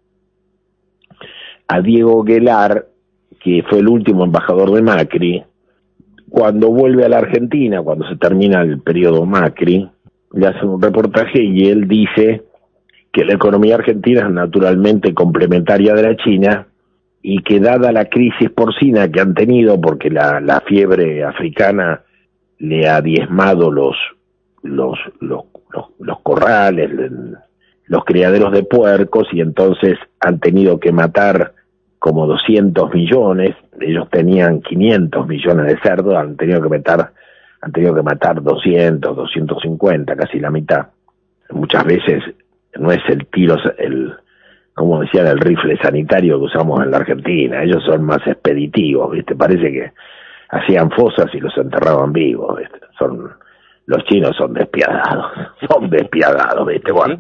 a Diego Guelar, que fue el último embajador de Macri. Cuando vuelve a la Argentina, cuando se termina el periodo Macri, le hacen un reportaje y él dice que la economía argentina es naturalmente complementaria de la China y que dada la crisis porcina que han tenido, porque la, la fiebre africana le ha diezmado los, los, los, los, los corrales, los criaderos de puercos, y entonces han tenido que matar como doscientos millones, ellos tenían quinientos millones de cerdos, han tenido que matar, han tenido que matar doscientos, doscientos cincuenta, casi la mitad. Muchas veces no es el tiro, el, como decían, el rifle sanitario que usamos en la Argentina, ellos son más expeditivos, ¿viste? Parece que hacían fosas y los enterraban vivos. ¿Viste? Son los chinos son despiadados, son despiadados, ¿viste? Bueno,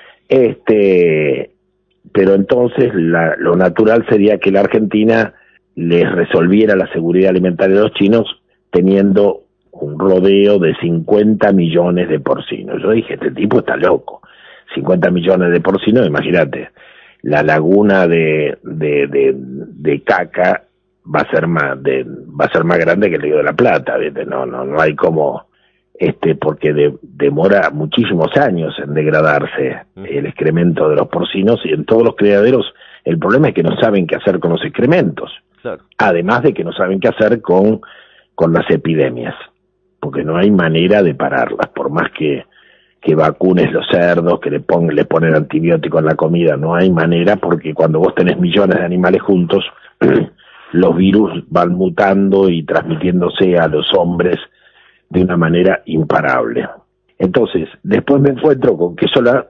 este, pero entonces la, lo natural sería que la Argentina les resolviera la seguridad alimentaria de los chinos teniendo un rodeo de cincuenta millones de porcinos. Yo dije, este tipo está loco. cincuenta millones de porcinos, imagínate, la laguna de, de, de, de caca va a ser más de, va a ser más grande que el Río de la Plata, ¿viste? No, no, no hay como, este, porque de, demora muchísimos años en degradarse el excremento de los porcinos, y en todos los criaderos el problema es que no saben qué hacer con los excrementos. Claro. Además de que no saben qué hacer con, con las epidemias, porque no hay manera de pararlas, por más que, que vacunes los cerdos, que le, pon, le ponen antibióticos en la comida, no hay manera, porque cuando vos tenés millones de animales juntos, los virus van mutando y transmitiéndose a los hombres de una manera imparable. Entonces, después me encuentro con que Solá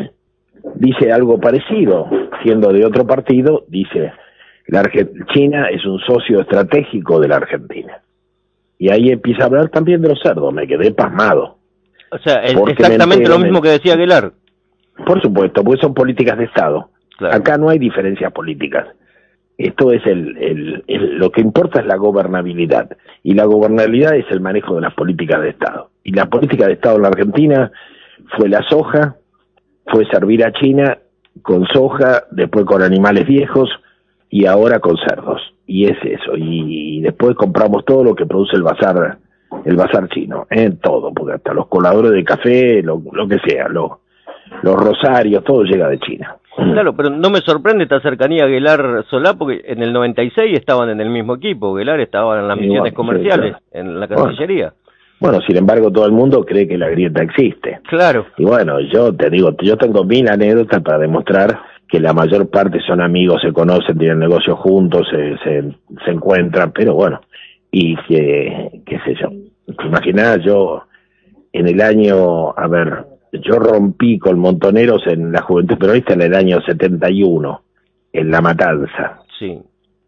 dice algo parecido, siendo de otro partido, dice, la Arge- China es un socio estratégico de la Argentina. Y ahí empieza a hablar también de los cerdos, me quedé pasmado. O sea, es exactamente lo mismo que decía Aguilar. Por supuesto, porque son políticas de Estado. Claro. Acá no hay diferencias políticas. Esto es el, el, el, lo que importa es la gobernabilidad. Y la gobernabilidad es el manejo de las políticas de Estado. Y la política de Estado en la Argentina fue la soja, fue servir a China con soja, después con animales viejos y ahora con cerdos. Y es eso. Y, y después compramos todo lo que produce el bazar, el bazar chino, en ¿eh? Todo, porque hasta los coladores de café, lo, lo que sea, lo, los rosarios, todo llega de China. Claro, pero no me sorprende esta cercanía Aguilar-Solá, porque en el noventa y seis estaban en el mismo equipo. Aguilar estaba en las sí, misiones bueno, comerciales, sí, claro. En la Cancillería. Bueno. bueno, sin embargo, todo el mundo cree que la grieta existe. Claro. Y bueno, yo te digo, yo tengo mil anécdotas para demostrar que la mayor parte son amigos, se conocen, tienen negocios juntos, se, se, se encuentran, pero bueno, y que, qué sé yo, te imaginás, yo en el año, a ver, yo rompí con Montoneros en la Juventud Peronista en el año setenta y uno, en La Matanza. Sí.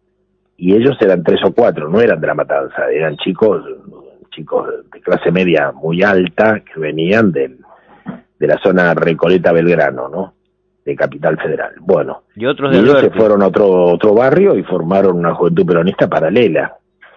Y ellos eran tres o cuatro, no eran de La Matanza, eran chicos, chicos de clase media muy alta que venían del, de la zona Recoleta-Belgrano, ¿no? De Capital Federal. Bueno, y otros de y ellos se fueron a otro otro barrio y formaron una Juventud Peronista paralela.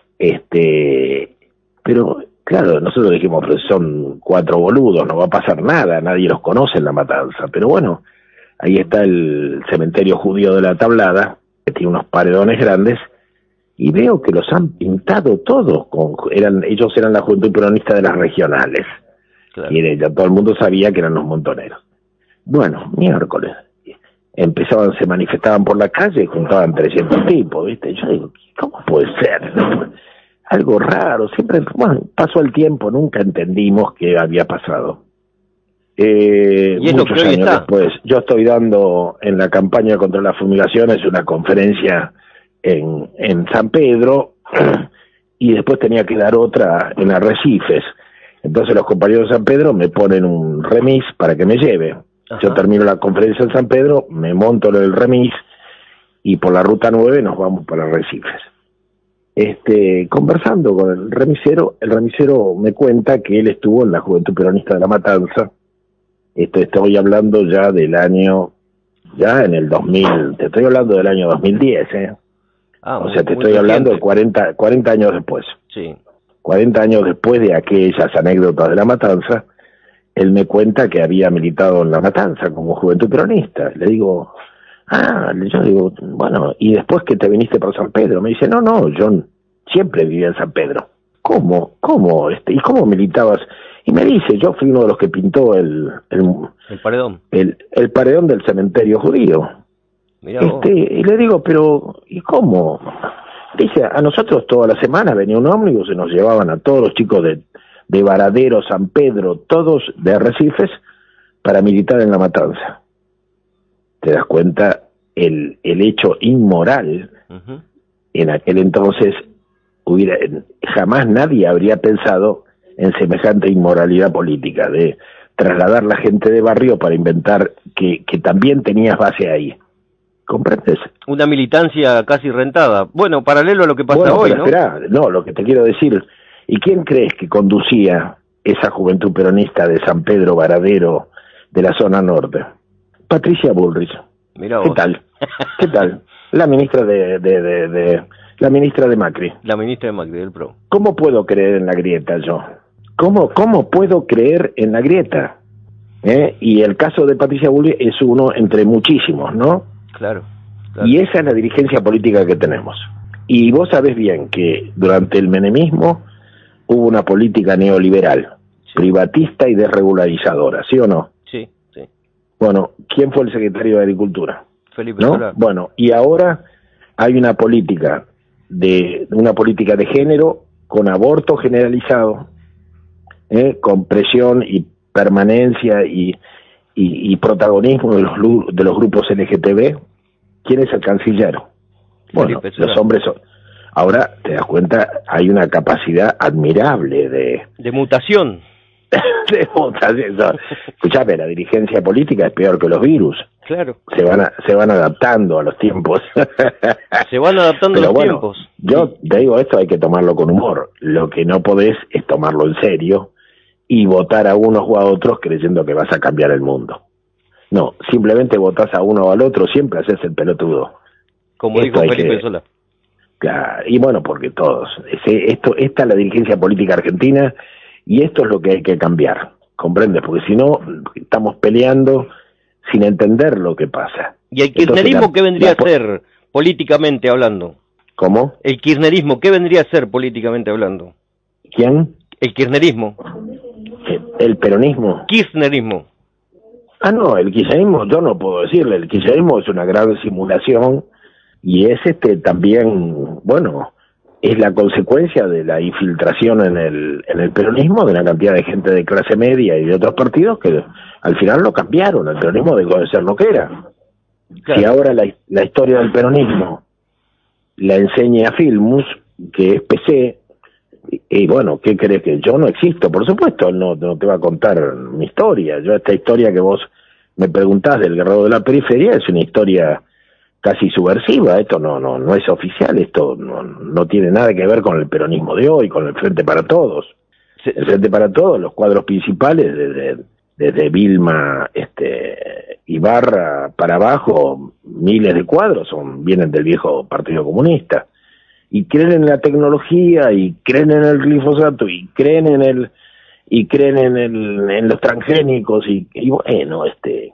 Este, pero claro, nosotros dijimos, pues son cuatro boludos, no va a pasar nada, nadie los conoce en La Matanza. Pero bueno, ahí está el cementerio judío de la Tablada, que tiene unos paredones grandes, y veo que los han pintado todos, con, eran ellos eran la Juventud Peronista de las regionales. Claro. Y ya todo el mundo sabía que eran los Montoneros. Bueno, miércoles, empezaban, se manifestaban por la calle y juntaban trescientos tipos, ¿viste? Yo digo, ¿cómo puede ser? Algo raro, siempre, bueno, pasó el tiempo, nunca entendimos qué había pasado. Eh, ¿Y es muchos lo que hoy años está? después, yo estoy dando en la campaña contra las fumigaciones una conferencia en, en San Pedro y después tenía que dar otra en Arrecifes. Entonces los compañeros de San Pedro me ponen un remis para que me lleve. Ajá. Yo termino la conferencia en San Pedro, me monto en el remis y por la ruta nueve nos vamos para Arrecifes. Este, conversando con el remisero, el remisero me cuenta que él estuvo en la Juventud Peronista de La Matanza. Esto estoy hablando ya del año, ya en el dos mil, te estoy hablando del año dos mil diez, ¿eh? Ah, o sea, te estoy hablando de cuarenta, cuarenta años después. Sí. cuarenta años después de aquellas anécdotas de La Matanza, él me cuenta que había militado en La Matanza como Juventud Peronista. Le digo, ah, yo digo, bueno, ¿y después que te viniste para San Pedro? Me dice, no, no, yo siempre vivía en San Pedro. ¿Cómo? ¿Cómo? Este, ¿y cómo militabas? Y me dice, yo fui uno de los que pintó el... El, el paredón. El, el paredón del cementerio judío. Mirá este, y le digo, pero, ¿y cómo? Dice, a nosotros toda la semana venía un ómnibus y nos llevaban a todos los chicos de, de Varadero, San Pedro, todos de Arrecifes, para militar en La Matanza. ¿Te das cuenta? El, el hecho inmoral, uh-huh. En aquel entonces, hubiera, jamás nadie habría pensado en semejante inmoralidad política, de trasladar la gente de barrio para inventar que, que también tenías base ahí. ¿Comprendes? Una militancia casi rentada. Bueno, paralelo a lo que pasa bueno, hoy, pero ¿no? Esperá, no, lo que te quiero decir, ¿y quién crees que conducía esa juventud peronista de San Pedro Varadero, de la zona norte? Patricia Bullrich. Mirá ¿Qué vos. tal? ¿Qué tal? La ministra de, de, de, de la ministra de Macri. La ministra de Macri, del P R O. ¿Cómo puedo creer en la grieta yo? ¿Cómo, cómo puedo creer en la grieta? ¿Eh? Y el caso de Patricia Bullrich es uno entre muchísimos, ¿no? Claro, claro. Y esa es la dirigencia política que tenemos. Y vos sabés bien que durante el menemismo hubo una política neoliberal, sí, privatista y desregularizadora, ¿sí o no? Sí, sí. Bueno, ¿quién fue el secretario de Agricultura? Felipe ¿No? Solá. Bueno, y ahora hay una política de una política de género con aborto generalizado, ¿eh? Con presión y permanencia y, y, y protagonismo de los de los grupos L G T B. ¿Quién es el canciller? Bueno, los hombres son... Ahora, te das cuenta, hay una capacidad admirable de... De mutación. de mutación. Escuchame, la dirigencia política es peor que los virus. Claro. Se van a, se van adaptando a los tiempos. Se van adaptando a los bueno, tiempos. Yo te digo, esto hay que tomarlo con humor. Lo que no podés es tomarlo en serio y votar a unos o a otros creyendo que vas a cambiar el mundo. No, simplemente votás a uno o al otro, siempre haces el pelotudo. Como esto dijo Felipe que, Solá. Claro, y bueno, porque todos. Ese, esto, esta es la dirigencia política argentina y esto es lo que hay que cambiar, ¿comprendes? Porque si no, estamos peleando sin entender lo que pasa. ¿Y el kirchnerismo qué vendría a ser políticamente hablando? ¿Cómo? ¿El kirchnerismo qué vendría a ser políticamente hablando? ¿Quién? El kirchnerismo. El, el peronismo. Kirchnerismo. Ah, no, el kirchnerismo yo no puedo decirle, el kirchnerismo es una gran simulación y es este también, bueno, es la consecuencia de la infiltración en el, en el peronismo de una cantidad de gente de clase media y de otros partidos que al final lo cambiaron, el peronismo dejó de ser lo que era. Claro. Si ahora la, la historia del peronismo la enseña a Filmus, que es P C, y, y bueno, ¿qué crees que yo no existo? Por supuesto, él no, no te va a contar mi historia. Yo esta historia que vos me preguntás del guerrero de la periferia es una historia casi subversiva. Esto no no no es oficial, esto no, no tiene nada que ver con el peronismo de hoy, con el Frente para Todos. El Frente para Todos, los cuadros principales desde, desde Vilma, este, Ibarra para abajo, miles de cuadros son vienen del viejo Partido Comunista. Y creen en la tecnología, y creen en el glifosato, y creen en el y creen en el en los transgénicos, y, y bueno, este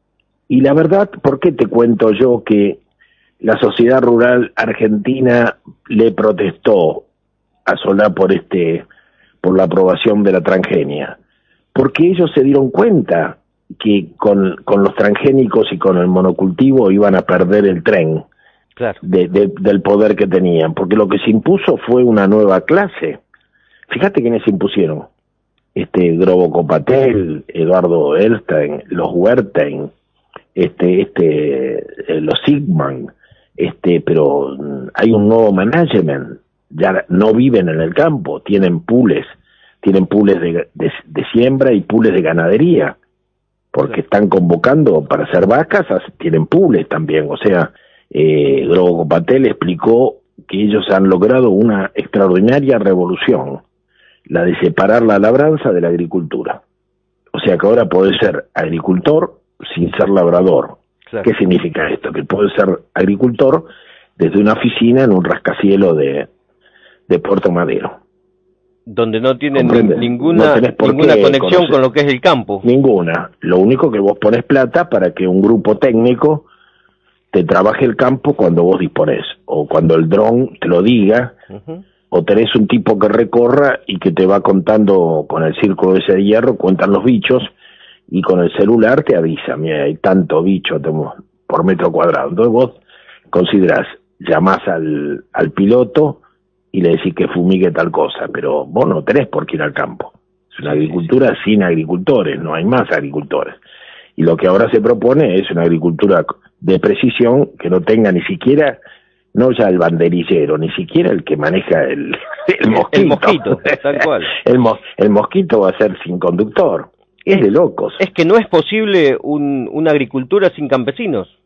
y la verdad, ¿por qué te cuento yo que la sociedad rural argentina le protestó a Solá por este por la aprobación de la transgenia? Porque ellos se dieron cuenta que con, con los transgénicos y con el monocultivo iban a perder el tren. Claro. De, de, del poder que tenían, porque lo que se impuso fue una nueva clase. Fíjate quiénes se impusieron: este Grobo Copatel, Eduardo Elstein, los Wertheim, este, este, eh, los Sigman, este, pero hay un nuevo management, ya no viven en el campo, tienen pools, tienen pools de, de, de siembra y pools de ganadería, porque están convocando para hacer vacas, tienen pools también, o sea. Eh, Grobo Copatel explicó que ellos han logrado una extraordinaria revolución, la de separar la labranza de la agricultura. O sea que ahora podés ser agricultor sin ser labrador. Claro. ¿Qué significa esto? Que podés ser agricultor desde una oficina en un rascacielos de, de Puerto Madero. Donde no tienen ninguna, no ninguna conexión conocer, con lo que es el campo. Ninguna. Lo único que vos pones plata para que un grupo técnico te trabaje el campo cuando vos disponés, o cuando el dron te lo diga, uh-huh. O tenés un tipo que recorra y que te va contando con el círculo ese de hierro, cuentan los bichos, y con el celular te avisa, mira, hay tanto bicho por metro cuadrado. Entonces vos considerás, llamás al, al piloto y le decís que fumigue tal cosa, pero vos no tenés por qué ir al campo. Es una agricultura sí, sí. sin agricultores, no hay más agricultores. Y lo que ahora se propone es una agricultura de precisión que no tenga ni siquiera, no ya el banderillero, ni siquiera el que maneja el, el mosquito. El mosquito, tal cual. El, mo, el mosquito va a ser sin conductor. Es de locos. Es que no es posible un, una agricultura sin campesinos.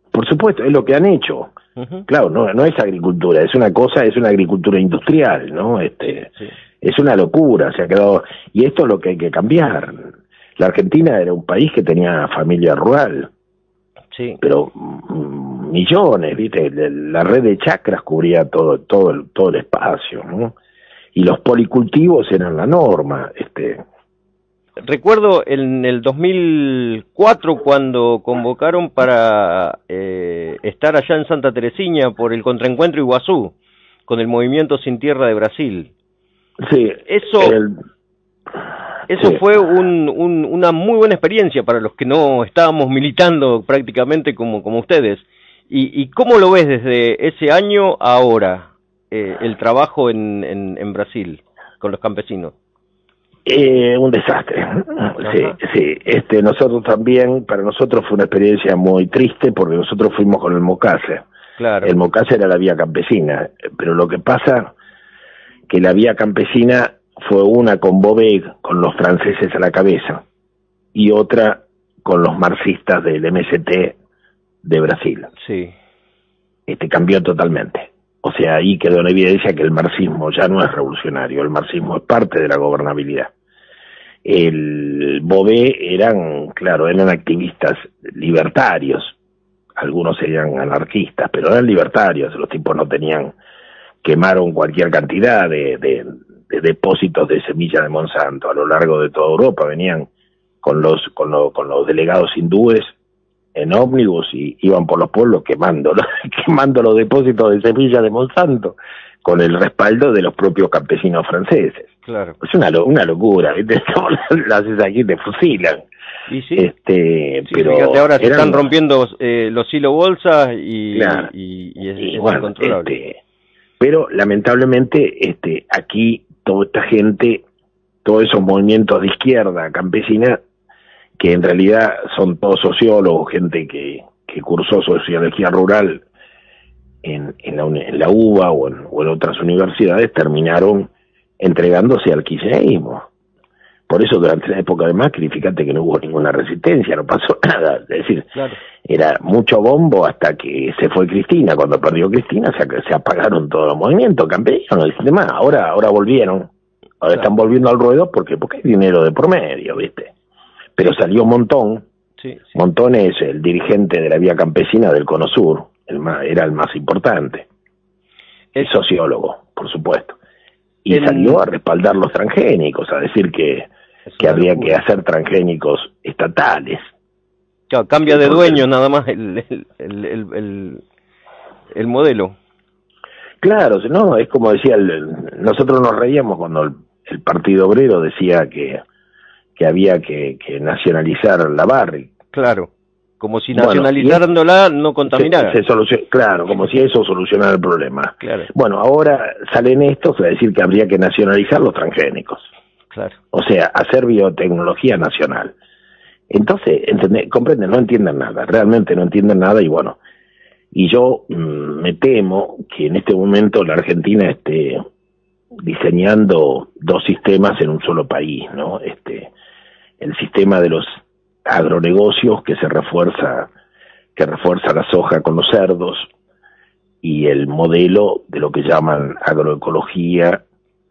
Por supuesto, es lo que han hecho. Uh-huh. Claro, no, no es agricultura, es una cosa, es una agricultura industrial, ¿no? Este, sí, sí. Es una locura, se ha quedado, y esto es lo que hay que cambiar. La Argentina era un país que tenía familia rural, sí, pero mm, millones, viste, la red de chacras cubría todo, todo el, todo el espacio, ¿no? Y los policultivos eran la norma, este. Recuerdo en el dos mil cuatro cuando convocaron para eh, estar allá en Santa Teresina por el contraencuentro Iguazú, con el Movimiento Sin Tierra de Brasil. Sí. Eso, el... eso sí. fue un, un, una muy buena experiencia para los que no estábamos militando prácticamente como, como ustedes. ¿Y, ¿Y cómo lo ves desde ese año a ahora, eh, el trabajo en, en, en Brasil con los campesinos? Eh, un desastre. Ajá. Sí, sí. Este, nosotros también, para nosotros fue una experiencia muy triste porque nosotros fuimos con el Mocase. Claro. El Mocase era la vía campesina, pero lo que pasa que la vía campesina fue una con Bové, con los franceses a la cabeza, y otra con los marxistas del M S T de Brasil. Sí. Este cambió totalmente. O sea, ahí quedó en evidencia que el marxismo ya no es revolucionario, el marxismo es parte de la gobernabilidad. El Bové eran, claro, eran activistas libertarios, algunos eran anarquistas, pero eran libertarios, los tipos no tenían, quemaron cualquier cantidad de, de, de depósitos de semillas de Monsanto a lo largo de toda Europa, venían con los, con, lo, con los delegados hindúes en ómnibus y iban por los pueblos quemando, quemando los depósitos de semillas de Monsanto con el respaldo de los propios campesinos franceses. Claro. Es una una locura, ¿viste? Lo haces aquí, te fusilan. Y sí, este, sí, pero fíjate, ahora se eran, están rompiendo eh, los hilo bolsas y, claro, y, y es, y es bueno, incontrolable. Este, pero lamentablemente este, aquí toda esta gente, todos esos movimientos de izquierda campesina, que en realidad son todos sociólogos, gente que, que cursó sociología rural en, en, la, en la U B A o en, o en otras universidades, terminaron entregándose al kirchnerismo. Por eso durante la época de Macri, fíjate que no hubo ninguna resistencia, no pasó nada. Es decir, claro, era mucho bombo hasta que se fue Cristina. Cuando perdió Cristina se, se apagaron todos los movimientos campesinos, no dicen más. Ahora, ahora volvieron, ahora claro, están volviendo al ruedo porque, porque hay dinero de por medio, ¿viste? Pero salió Montón. Sí, sí. Montón es el dirigente de la vía campesina del Cono Sur, el más, era el más importante. Es sociólogo, por supuesto. Y el... salió a respaldar los transgénicos, a decir que, que habría locura, que hacer transgénicos estatales. Claro, cambia de dueño nada más el, el, el, el, el, el modelo. Claro, no, es como decía, el, nosotros nos reíamos cuando el, el Partido Obrero decía que que había que, que nacionalizar la Barrick. Claro, como si nacionalizándola bueno, no contaminara. Se, se solucion, claro, como si eso solucionara el problema. Claro. Bueno, ahora salen estos a decir que habría que nacionalizar los transgénicos. Claro. O sea, hacer biotecnología nacional. Entonces, ¿entendés? Comprenden, no entienden nada, realmente no entienden nada y bueno, y yo mmm, me temo que en este momento la Argentina esté diseñando dos sistemas en un solo país, ¿no? Este, el sistema de los agronegocios que se refuerza, que refuerza la soja con los cerdos, y el modelo de lo que llaman agroecología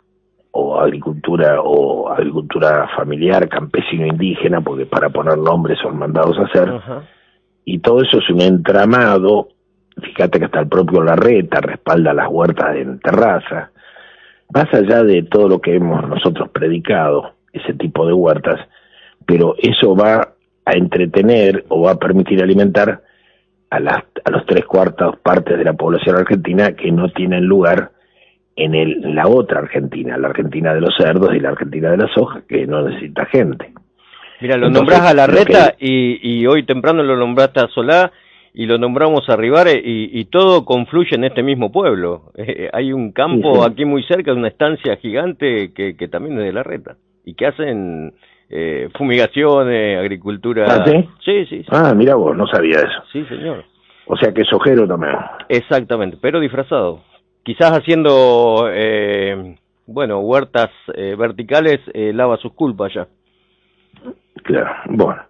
o agricultura o agricultura familiar, campesino indígena, porque para poner nombres son mandados a hacer. Uh-huh. Y todo eso es un entramado. Fíjate que hasta el propio Larreta respalda las huertas en terraza. Más allá de todo lo que hemos nosotros predicado, ese tipo de huertas, pero eso va a entretener o va a permitir alimentar a las a los tres cuartas partes de la población argentina que no tienen lugar en, el, en la otra Argentina, la Argentina de los cerdos y la Argentina de la soja, que no necesita gente. Mira, lo Entonces, nombrás a Larreta que... y, y hoy temprano lo nombraste a Solá y lo nombramos a Rivare y, y todo confluye en este mismo pueblo. Eh, hay un campo sí, sí. aquí muy cerca, una estancia gigante que, que también es de Larreta y que hacen eh, fumigaciones, agricultura. ¿Ah, sí? Sí, sí, sí. Ah, mira vos, no sabía eso. Sí, señor. O sea que es ojero también. Exactamente, pero disfrazado. Quizás haciendo, eh, bueno, huertas eh, verticales, eh, lava sus culpas ya. Claro, bueno.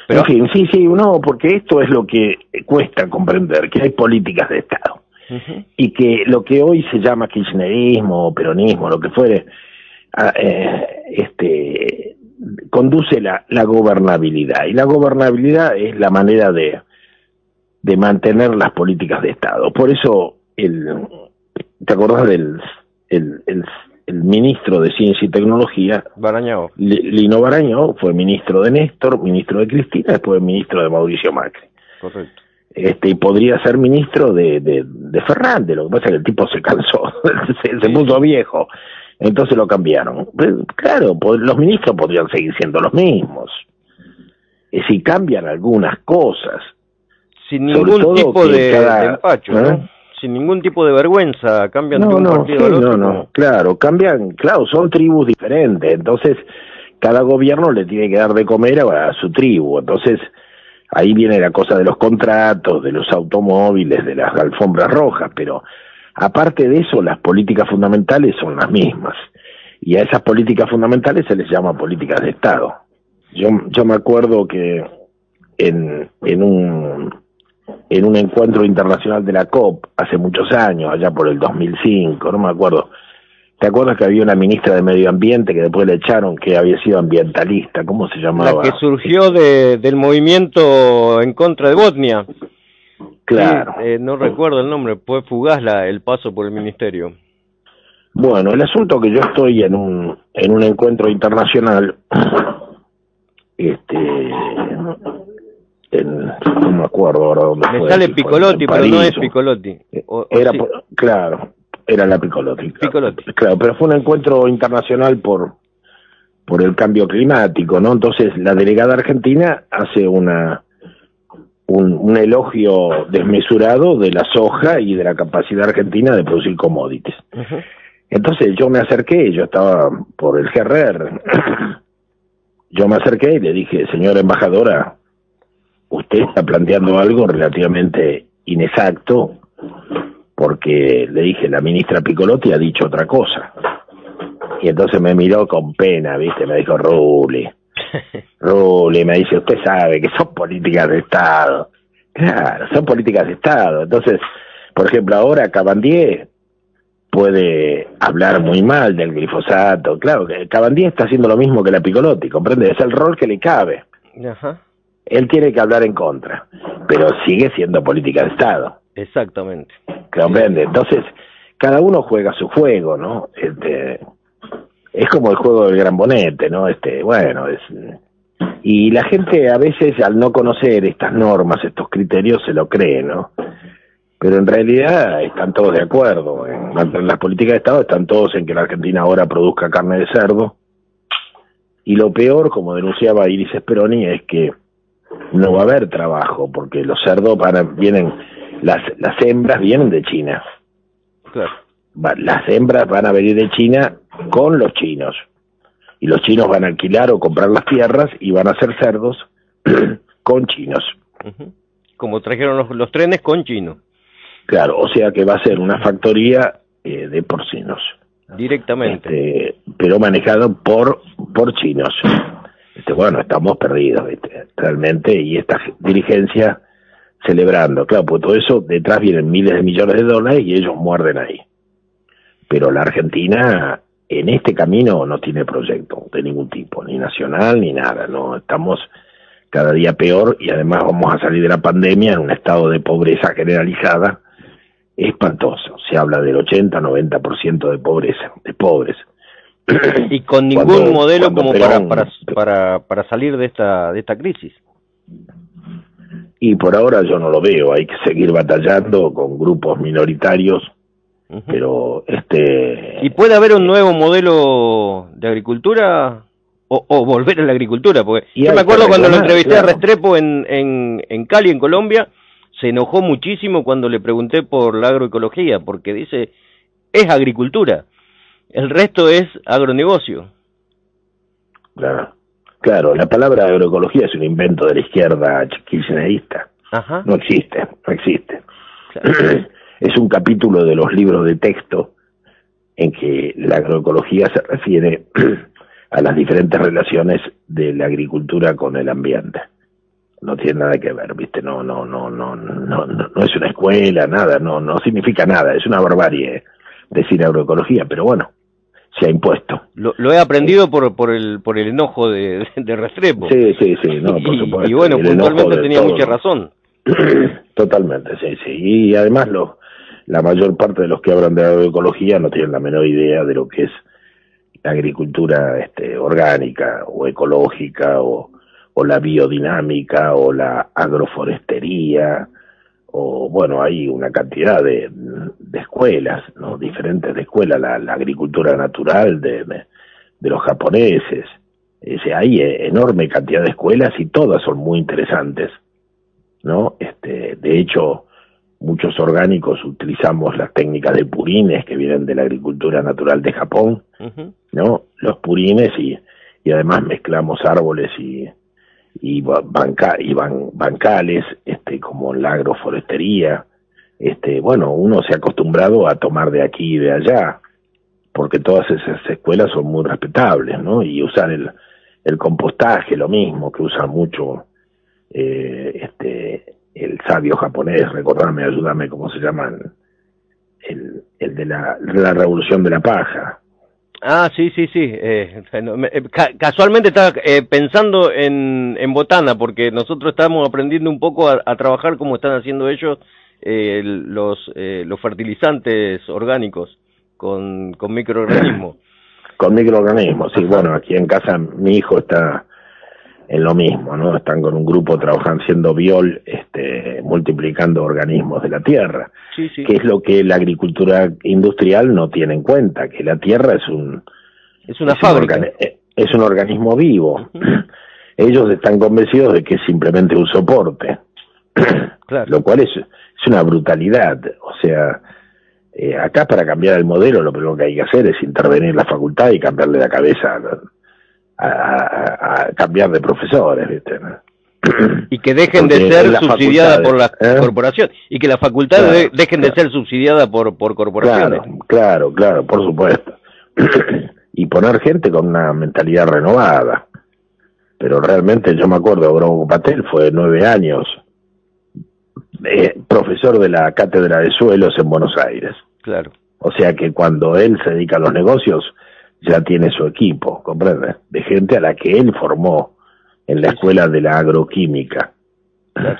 Pero... En fin, sí, sí, no, porque esto es lo que cuesta comprender, que hay políticas de Estado. Uh-huh. Y que lo que hoy se llama kirchnerismo o peronismo, lo que fuere, a, eh, este, conduce la, la gobernabilidad. Y la gobernabilidad es la manera de, de mantener las políticas de Estado. Por eso, el, ¿te acordás del el, el, el ministro de Ciencia y Tecnología? Barañao. Lino Barañao fue ministro de Néstor, ministro de Cristina, después ministro de Mauricio Macri. Correcto. Este, y podría ser ministro de, de, de Fernández, lo que pasa es que el tipo se cansó, se, se puso viejo, entonces lo cambiaron. Pero, claro, los ministros podrían seguir siendo los mismos, y si cambian algunas cosas. Sin ningún tipo de, cada, de empacho, ¿eh? ¿no? Sin ningún tipo de vergüenza, cambian no, de un no, partido sí, al otro. No, no, como... claro, cambian, claro, son tribus diferentes, entonces cada gobierno le tiene que dar de comer a, a su tribu, entonces ahí viene la cosa de los contratos, de los automóviles, de las alfombras rojas, pero aparte de eso, las políticas fundamentales son las mismas, y a esas políticas fundamentales se les llama políticas de Estado. Yo, yo me acuerdo que en, en un... en un encuentro internacional de la COP hace muchos años, allá por el dos mil cinco, no me acuerdo. ¿Te acuerdas que había una ministra de Medio Ambiente que después le echaron, que había sido ambientalista? ¿Cómo se llamaba? La que surgió de, del movimiento en contra de Botnia. Claro. Sí, eh, no recuerdo el nombre, fue fugaz la, el paso por el ministerio. Bueno, el asunto que yo estoy en un en un encuentro internacional, este... En, no me acuerdo ahora dónde me fue. sale si Piccolotti, pero no es Piccolotti. O, era, o sí. por, claro, era la Piccolotti. Piccolotti. Claro, pero fue un encuentro internacional por por el cambio climático, ¿no? Entonces la delegada argentina hace una un, un elogio desmesurado de la soja y de la capacidad argentina de producir commodities. Uh-huh. Entonces yo me acerqué, yo estaba por el G R R, yo me acerqué y le dije, señora embajadora, usted está planteando algo relativamente inexacto, porque le dije, la ministra Piccolotti ha dicho otra cosa. Y entonces me miró con pena, ¿viste? Me dijo, Ruli, Ruli, me dice, usted sabe que son políticas de Estado. Claro, son políticas de Estado. Entonces, por ejemplo, ahora Cabandier puede hablar muy mal del glifosato. Claro, que Cabandier está haciendo lo mismo que la Piccolotti, ¿comprende? Es el rol que le cabe. Ajá. Él tiene que hablar en contra, pero sigue siendo política de Estado. Exactamente. ¿Comprende? Entonces, cada uno juega su juego, ¿no? Este, es como el juego del gran bonete, ¿no? Este, bueno, es... Y la gente a veces, al no conocer estas normas, estos criterios, se lo cree, ¿no? Pero en realidad están todos de acuerdo. En, en las políticas de Estado están todos en que la Argentina ahora produzca carne de cerdo. Y lo peor, como denunciaba Iris Speroni, es que no va a haber trabajo, porque los cerdos van a, vienen, las, las hembras vienen de China. Claro. Va, las hembras van a venir de China con los chinos. Y los chinos van a alquilar o comprar las tierras y van a hacer cerdos con chinos. Uh-huh. Como trajeron los, los trenes con chinos. Claro, o sea que va a ser una factoría eh, de porcinos. Directamente. Este, pero manejado por, por chinos. Este, bueno, estamos perdidos, ¿viste? Realmente, y esta dirigencia celebrando, claro, pues todo eso, detrás vienen miles de millones de dólares y ellos muerden ahí. Pero la Argentina en este camino no tiene proyecto de ningún tipo, ni nacional ni nada, ¿no? Estamos cada día peor y además vamos a salir de la pandemia en un estado de pobreza generalizada espantoso. Se habla del ochenta a noventa por ciento de pobreza, de pobres. Y con ningún cuando, modelo cuando como Perón, para, para para para salir de esta de esta crisis. Y por ahora yo no lo veo, hay que seguir batallando con grupos minoritarios, uh-huh. pero este... ¿Y puede haber un nuevo modelo de agricultura o, o volver a la agricultura? Porque yo me acuerdo cuando lo entrevisté claro. a Restrepo en, en, en Cali, en Colombia, se enojó muchísimo cuando le pregunté por la agroecología, porque dice, es agricultura, el resto es agronegocio. Claro. Claro, la palabra agroecología es un invento de la izquierda kirchnerista. Ajá. No existe, no existe. Claro. Es un capítulo de los libros de texto en que la agroecología se refiere a las diferentes relaciones de la agricultura con el ambiente. no tiene nada que ver, ¿viste? No, no, no, no, no, no, no es una escuela, nada, no, no significa nada, es una barbarie decir agroecología, pero bueno, se ha impuesto. Lo, lo he aprendido por por el por el enojo de, de Restrepo. Sí, sí, sí, no, por supuesto. Y, y bueno, puntualmente tenía todo, mucha razón. Totalmente, sí, sí. Y además lo, la mayor parte de los que hablan de agroecología no tienen la menor idea de lo que es la agricultura este, orgánica o ecológica o, o la biodinámica o la agroforestería o bueno, hay una cantidad de, de escuelas, ¿no? Diferentes de escuelas, la, la agricultura natural de, de, de los japoneses. Ese, hay enorme cantidad de escuelas y todas son muy interesantes, ¿no? Este, de hecho, muchos orgánicos utilizamos las técnicas de purines que vienen de la agricultura natural de Japón, uh-huh. ¿no? Los purines y, y además mezclamos árboles y y banca y ban, bancales, este, como la agroforestería, este, bueno, uno se ha acostumbrado a tomar de aquí y de allá, porque todas esas escuelas son muy respetables, ¿no? Y usar el, el compostaje, lo mismo que usa mucho eh, este el sabio japonés, recordame, ayúdame, ¿cómo se llaman? El, el de la, la revolución de la paja. Ah, sí, sí, sí. Eh, ca casualmente estaba eh, pensando en, en botana, porque nosotros estamos aprendiendo un poco a, a trabajar como están haciendo ellos eh, los eh, los fertilizantes orgánicos con, con microorganismos. Con microorganismos, sí. Ajá. Bueno, aquí en casa mi hijo está en lo mismo, ¿no? Están con un grupo trabajando, haciendo biol, este, multiplicando organismos de la tierra, sí, sí. Que es lo que la agricultura industrial no tiene en cuenta, que la tierra es un... Es una es fábrica. Un es un organismo vivo. Uh-huh. Ellos están convencidos de que es simplemente un soporte, claro. Lo cual es, es una brutalidad. O sea, eh, acá para cambiar el modelo lo primero que hay que hacer es intervenir la facultad y cambiarle la cabeza a... A, a, a cambiar de profesores, ¿viste? Y que dejen Porque de ser subsidiadas por la ¿eh? corporación y que las facultades claro, de, dejen claro. de ser subsidiadas por, por corporaciones. Claro, claro, claro, por supuesto. Y poner gente con una mentalidad renovada. Pero realmente yo me acuerdo, Bronco Patel fue nueve años eh, profesor de la cátedra de suelos en Buenos Aires. Claro. O sea que cuando él se dedica a los negocios ya tiene su equipo, ¿comprende? De gente a la que él formó en la escuela de la agroquímica. Claro.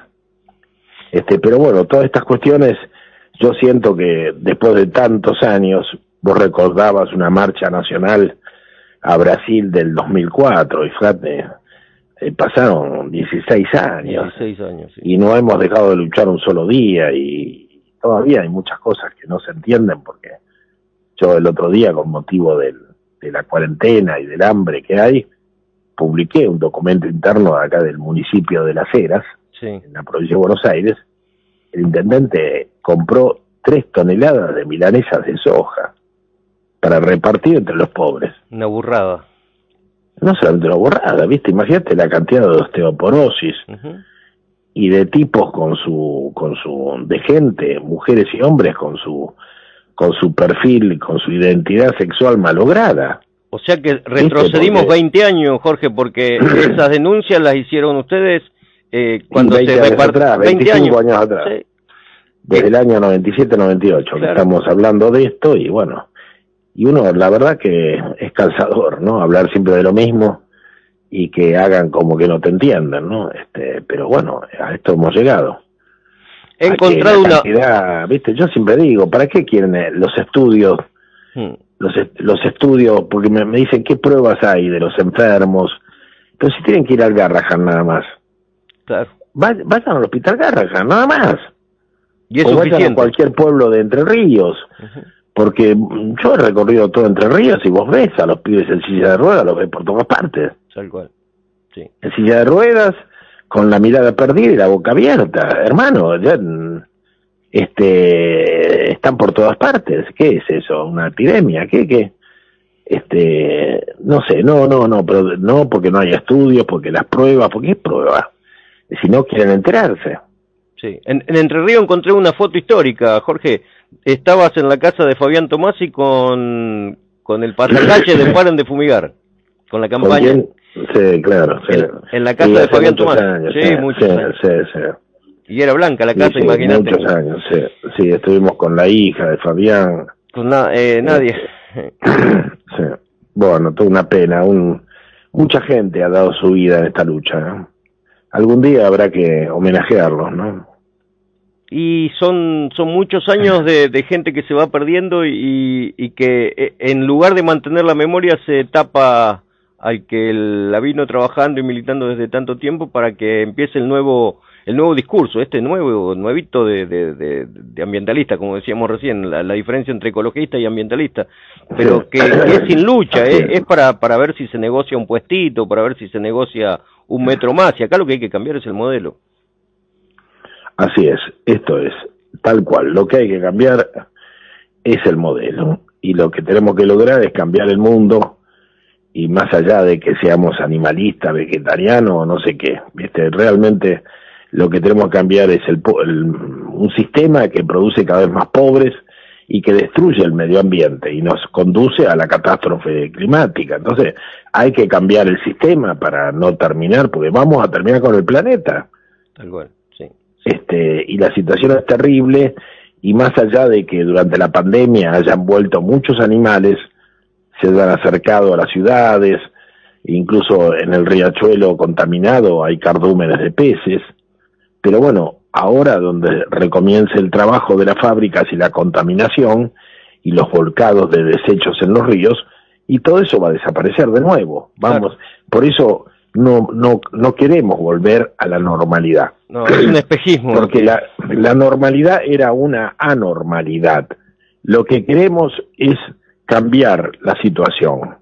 Este, pero bueno, todas estas cuestiones, yo siento que después de tantos años, vos recordabas una marcha nacional a Brasil del dos mil cuatro, y fíjate, eh, pasaron dieciséis años. dieciséis años, sí. Y no hemos dejado de luchar un solo día, y todavía hay muchas cosas que no se entienden, porque yo el otro día, con motivo del de la cuarentena y del hambre que hay, publiqué un documento interno acá del municipio de Las Heras, sí. en la provincia de Buenos Aires. El intendente compró tres toneladas de milanesas de soja para repartir entre los pobres. Una burrada. No solamente una burrada, ¿viste? Imagínate la cantidad de osteoporosis uh-huh. y de tipos con su, con su, de gente, mujeres y hombres con su con su perfil, con su identidad sexual malograda. O sea que retrocedimos porque... veinte años, Jorge, porque esas denuncias las hicieron ustedes eh, cuando se repartieron. veinticinco años atrás. Sí. Desde el año noventa y siete noventa y ocho, claro. que estamos hablando de esto, y bueno, y uno, la verdad que es cansador, ¿no? Hablar siempre de lo mismo y que hagan como que no te entiendan, ¿no? Este, pero bueno, a esto hemos llegado. He encontrado una... Cantidad, ¿viste? Yo siempre digo, ¿para qué quieren los estudios? Hmm. Los, los estudios, porque me, me dicen, ¿qué pruebas hay de los enfermos? Pero si tienen que ir al Garrahan nada más. Claro. Vayan, vayan al hospital Garrahan, nada más. Y es o suficiente. Vayan a cualquier pueblo de Entre Ríos. Uh-huh. Porque yo he recorrido todo Entre Ríos y vos ves a los pibes en silla de ruedas, los ves por todas partes. Tal cual. Sí. En silla de ruedas, con la mirada perdida y la boca abierta, hermano, ya este están por todas partes. ¿Qué es eso? ¿Una epidemia? ¿Qué qué? Este, no sé, no, no, no, pero no porque no hay estudios, porque las pruebas, porque es prueba. Si no quieren enterarse. Sí, en, en Entre Ríos encontré una foto histórica, Jorge. Estabas en la casa de Fabián Tomasi con con el pasacalle de Paren de Fumigar, con la campaña. ¿Con quién? Sí, claro. Sí. En, en la casa sí, de Fabián Tomás. Años, sí, sí, muchos sí, años. Sí, sí. Y era blanca la casa, sí, sí, imagínate. Muchos años, sí. Sí, estuvimos con la hija de Fabián. Pues na, eh, nadie. Este, sí. Bueno, toda una pena. Un, mucha gente ha dado su vida en esta lucha, ¿no? Algún día habrá que homenajearlos, ¿no? Y son son muchos años de, de gente que se va perdiendo y, y que en lugar de mantener la memoria se tapa al que la vino trabajando y militando desde tanto tiempo para que empiece el nuevo el nuevo discurso, este nuevo nuevito de, de, de, de ambientalista, como decíamos recién, la, la diferencia entre ecologista y ambientalista, pero Sí. que, que es sin lucha, eh, es para para ver si se negocia un puestito, para ver si se negocia un metro más, y acá lo que hay que cambiar es el modelo. Así es, esto es, tal cual, lo que hay que cambiar es el modelo, y lo que tenemos que lograr es cambiar el mundo, y más allá de que seamos animalistas, vegetarianos o no sé qué, ¿viste? Realmente lo que tenemos que cambiar es el, el, un sistema que produce cada vez más pobres y que destruye el medio ambiente y nos conduce a la catástrofe climática. Entonces hay que cambiar el sistema para no terminar, porque vamos a terminar con el planeta. Tal cual. Este, y la situación es terrible, y más allá de que durante la pandemia hayan vuelto muchos animales, se han acercado a las ciudades, incluso en el riachuelo contaminado hay cardúmenes de peces, pero bueno, ahora donde recomience el trabajo de las fábricas y la contaminación y los volcados de desechos en los ríos, y todo eso va a desaparecer de nuevo, vamos, claro. Por eso no no no queremos volver a la normalidad. No, es un espejismo. Porque la, la normalidad era una anormalidad. Lo que queremos es cambiar la situación.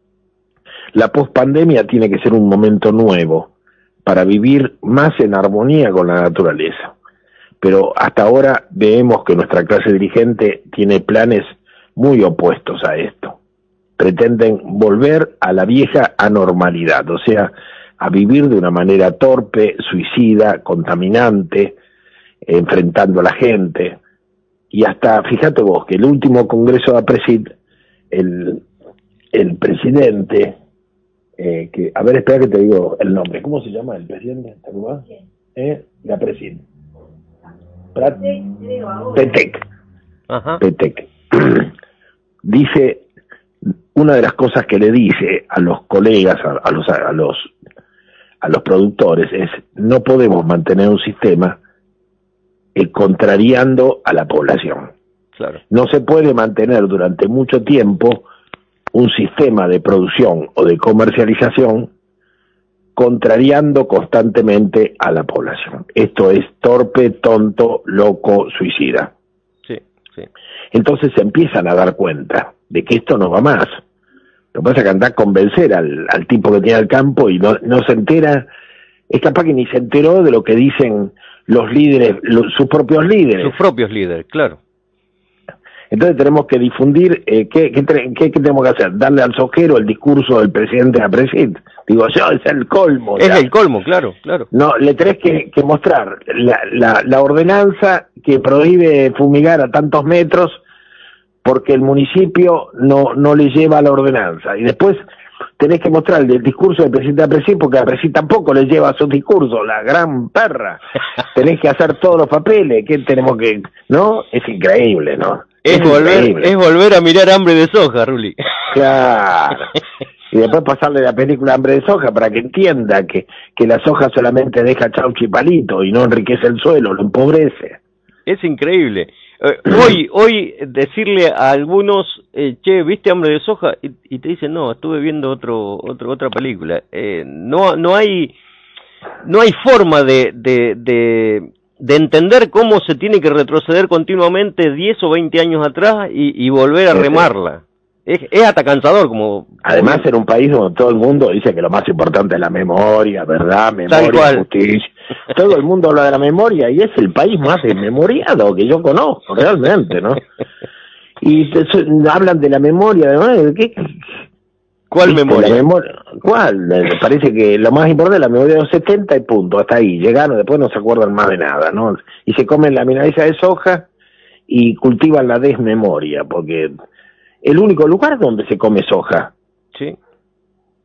La pospandemia tiene que ser un momento nuevo para vivir más en armonía con la naturaleza. Pero hasta ahora vemos que nuestra clase dirigente tiene planes muy opuestos a esto. Pretenden volver a la vieja anormalidad, o sea, a vivir de una manera torpe, suicida, contaminante, enfrentando a la gente. Y hasta, fíjate vos, que el último congreso de APRESID, el, el presidente, eh, que, a ver, espera que te digo el nombre, ¿cómo se llama el presidente? ¿Te acuerdas? ¿Eh? De APRESID. Prat... Petec. Ajá. Petec. Dice, una de las cosas que le dice a los colegas, a, a los a los a los productores es: no podemos mantener un sistema eh, contrariando a la población. Claro. No se puede mantener durante mucho tiempo un sistema de producción o de comercialización contrariando constantemente a la población. Esto es torpe, tonto, loco, suicida. Sí, sí. Entonces se empiezan a dar cuenta de que esto no va más. Lo que pasa es que anda a convencer al, al tipo que tiene el campo y no, no se entera, es capaz que ni se enteró de lo que dicen los líderes, los, sus propios líderes. Sus propios líderes, claro. Entonces tenemos que difundir, eh, ¿qué, qué, qué, ¿qué tenemos que hacer? Darle al sojero el discurso del presidente de APRESID. Digo yo, es el colmo. Es ya. el colmo, claro, claro. No, le tenés que, que mostrar la, la, la ordenanza que prohíbe fumigar a tantos metros porque el municipio no no le lleva la ordenanza. Y después tenés que mostrar el discurso del presidente de APRESID, porque APRESID tampoco le lleva su discurso, la gran perra. Tenés que hacer todos los papeles, que tenemos que... ¿No? Es increíble, ¿no? Es, es volver increíble. Es volver a mirar Hambre de Soja, Ruli. Claro. Y después pasarle la película Hambre de Soja para que entienda que, que la soja solamente deja chauchi y palito y no enriquece el suelo, lo empobrece. Es increíble. Eh, hoy, hoy decirle a algunos, eh, che, ¿viste Hambre de Soja? Y, y te dicen, no, estuve viendo otro, otro otra película. Eh, no, no hay, no hay forma de, de, de, de entender cómo se tiene que retroceder continuamente diez o veinte años atrás y, y volver a remarla. Es, es hasta cansador, como... Además, en un país donde todo el mundo dice que lo más importante es la memoria, ¿verdad? Memoria, justicia. Todo el mundo habla de la memoria y es el país más desmemoriado que yo conozco, realmente, ¿no? Y te, hablan de la memoria, ¿de qué? ¿Cuál memoria? La memoria? ¿Cuál? Me parece que lo más importante es la memoria de los setenta y punto, hasta ahí. Llegaron, después no se acuerdan más de nada, ¿no? Y se comen la milanesa de soja y cultivan la desmemoria, porque... el único lugar donde se come soja sí.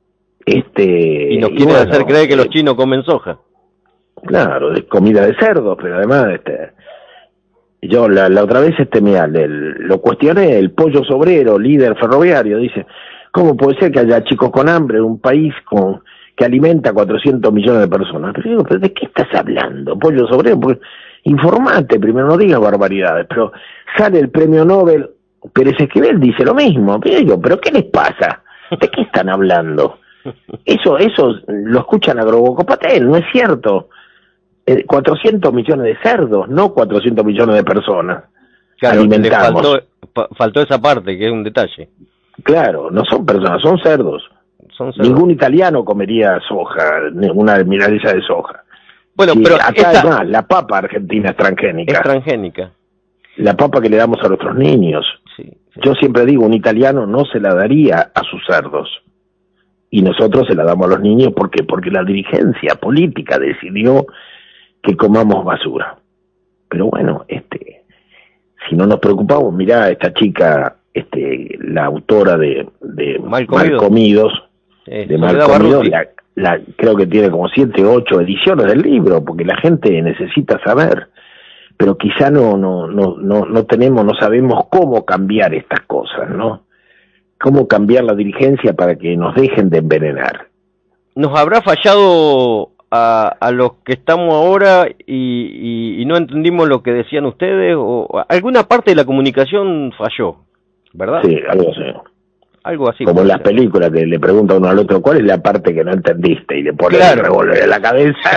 Este, y nos quieren bueno, hacer creer que eh, los chinos comen soja. Claro, de comida de cerdo, pero además, este, yo la, la otra vez, este, mira, el- lo cuestioné, el Pollo Sobrero, líder ferroviario, dice, ¿cómo puede ser que haya chicos con hambre en un país con que alimenta a cuatrocientos millones de personas? Pero digo, ¿pero de qué estás hablando, Pollo Sobrero? Porque informate, primero no digas barbaridades, pero sale el premio Nobel, Pérez Esquivel dice lo mismo, pero digo, ¿pero qué les pasa? ¿De qué están hablando? Eso, eso lo escuchan a Grobocopatel, no es cierto. Eh, cuatrocientos millones de cerdos, no cuatrocientos millones de personas. Claro, le Alimentamos. faltó, fa- faltó esa parte, que es un detalle. Claro, no son personas, son cerdos. Son cerdos. Ningún italiano comería soja, una milanesa de soja. Bueno, Sí, pero acá esta además, la papa argentina es transgénica. es transgénica. La papa que le damos a nuestros niños. Sí, sí. Yo siempre digo, un italiano no se la daría a sus cerdos. Y nosotros se la damos a los niños, ¿por qué? Porque la dirigencia política decidió que comamos basura. Pero bueno, este, si no nos preocupamos, mirá esta chica, este, la autora de, de Mal Comido. Mal Comidos, Eh, de Mal Soledad Comidos, Barruti. la, la, creo que tiene como siete, ocho ediciones del libro, porque la gente necesita saber, pero quizá no, no, no, no, no tenemos, no sabemos cómo cambiar estas cosas, ¿no? Cómo cambiar la dirigencia para que nos dejen de envenenar. ¿Nos habrá fallado a, a los que estamos ahora y, y, y no entendimos lo que decían ustedes? O alguna parte de la comunicación falló, ¿verdad? Sí, algo así. Algo así. Como en puede las ser. películas que le pregunta uno al otro, ¿cuál es la parte que no entendiste? Y le pone Claro. el revólver en la cabeza.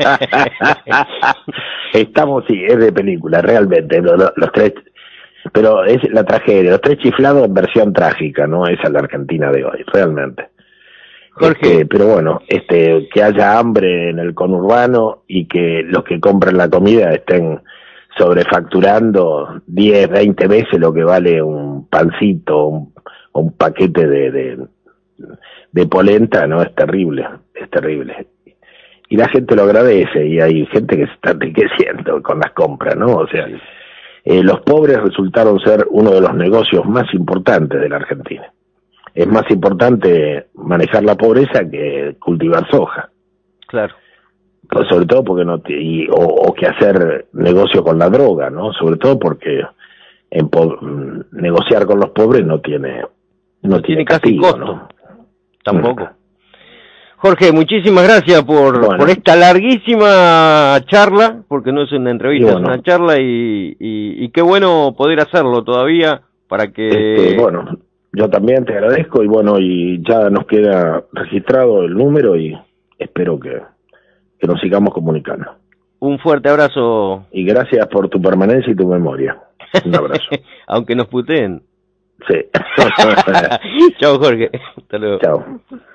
Estamos, sí, es de película, realmente, lo- lo- los tres, pero es la tragedia, los tres chiflados en versión trágica, ¿no? Esa es la Argentina de hoy, realmente. Jorge. Este, pero bueno, este, que haya hambre en el conurbano y que los que compran la comida estén sobrefacturando diez, veinte veces lo que vale un pancito, un, un paquete de, de, de polenta, ¿no? Es terrible, es terrible. Y la gente lo agradece y hay gente que se está enriqueciendo con las compras, ¿no? O sea, eh, los pobres resultaron ser uno de los negocios más importantes de la Argentina. Es más importante manejar la pobreza que cultivar soja. Claro. Pues sobre todo porque no te, y, o, o que hacer negocio con la droga, ¿no? Sobre todo porque en po, negociar con los pobres no tiene no, No tiene tiene casi castigo, costo. ¿no? Tampoco. Jorge, muchísimas gracias por, Bueno. por esta larguísima charla, porque no es una entrevista, Y bueno. es una charla y, y, y qué bueno poder hacerlo todavía para que... Este, bueno, yo también te agradezco y bueno, y ya nos queda registrado el número y espero que, que nos sigamos comunicando. Un fuerte abrazo. Y gracias por tu permanencia y tu memoria. Un abrazo. Aunque nos puteen. Sí. Chao, Jorge. Hasta luego. Chao.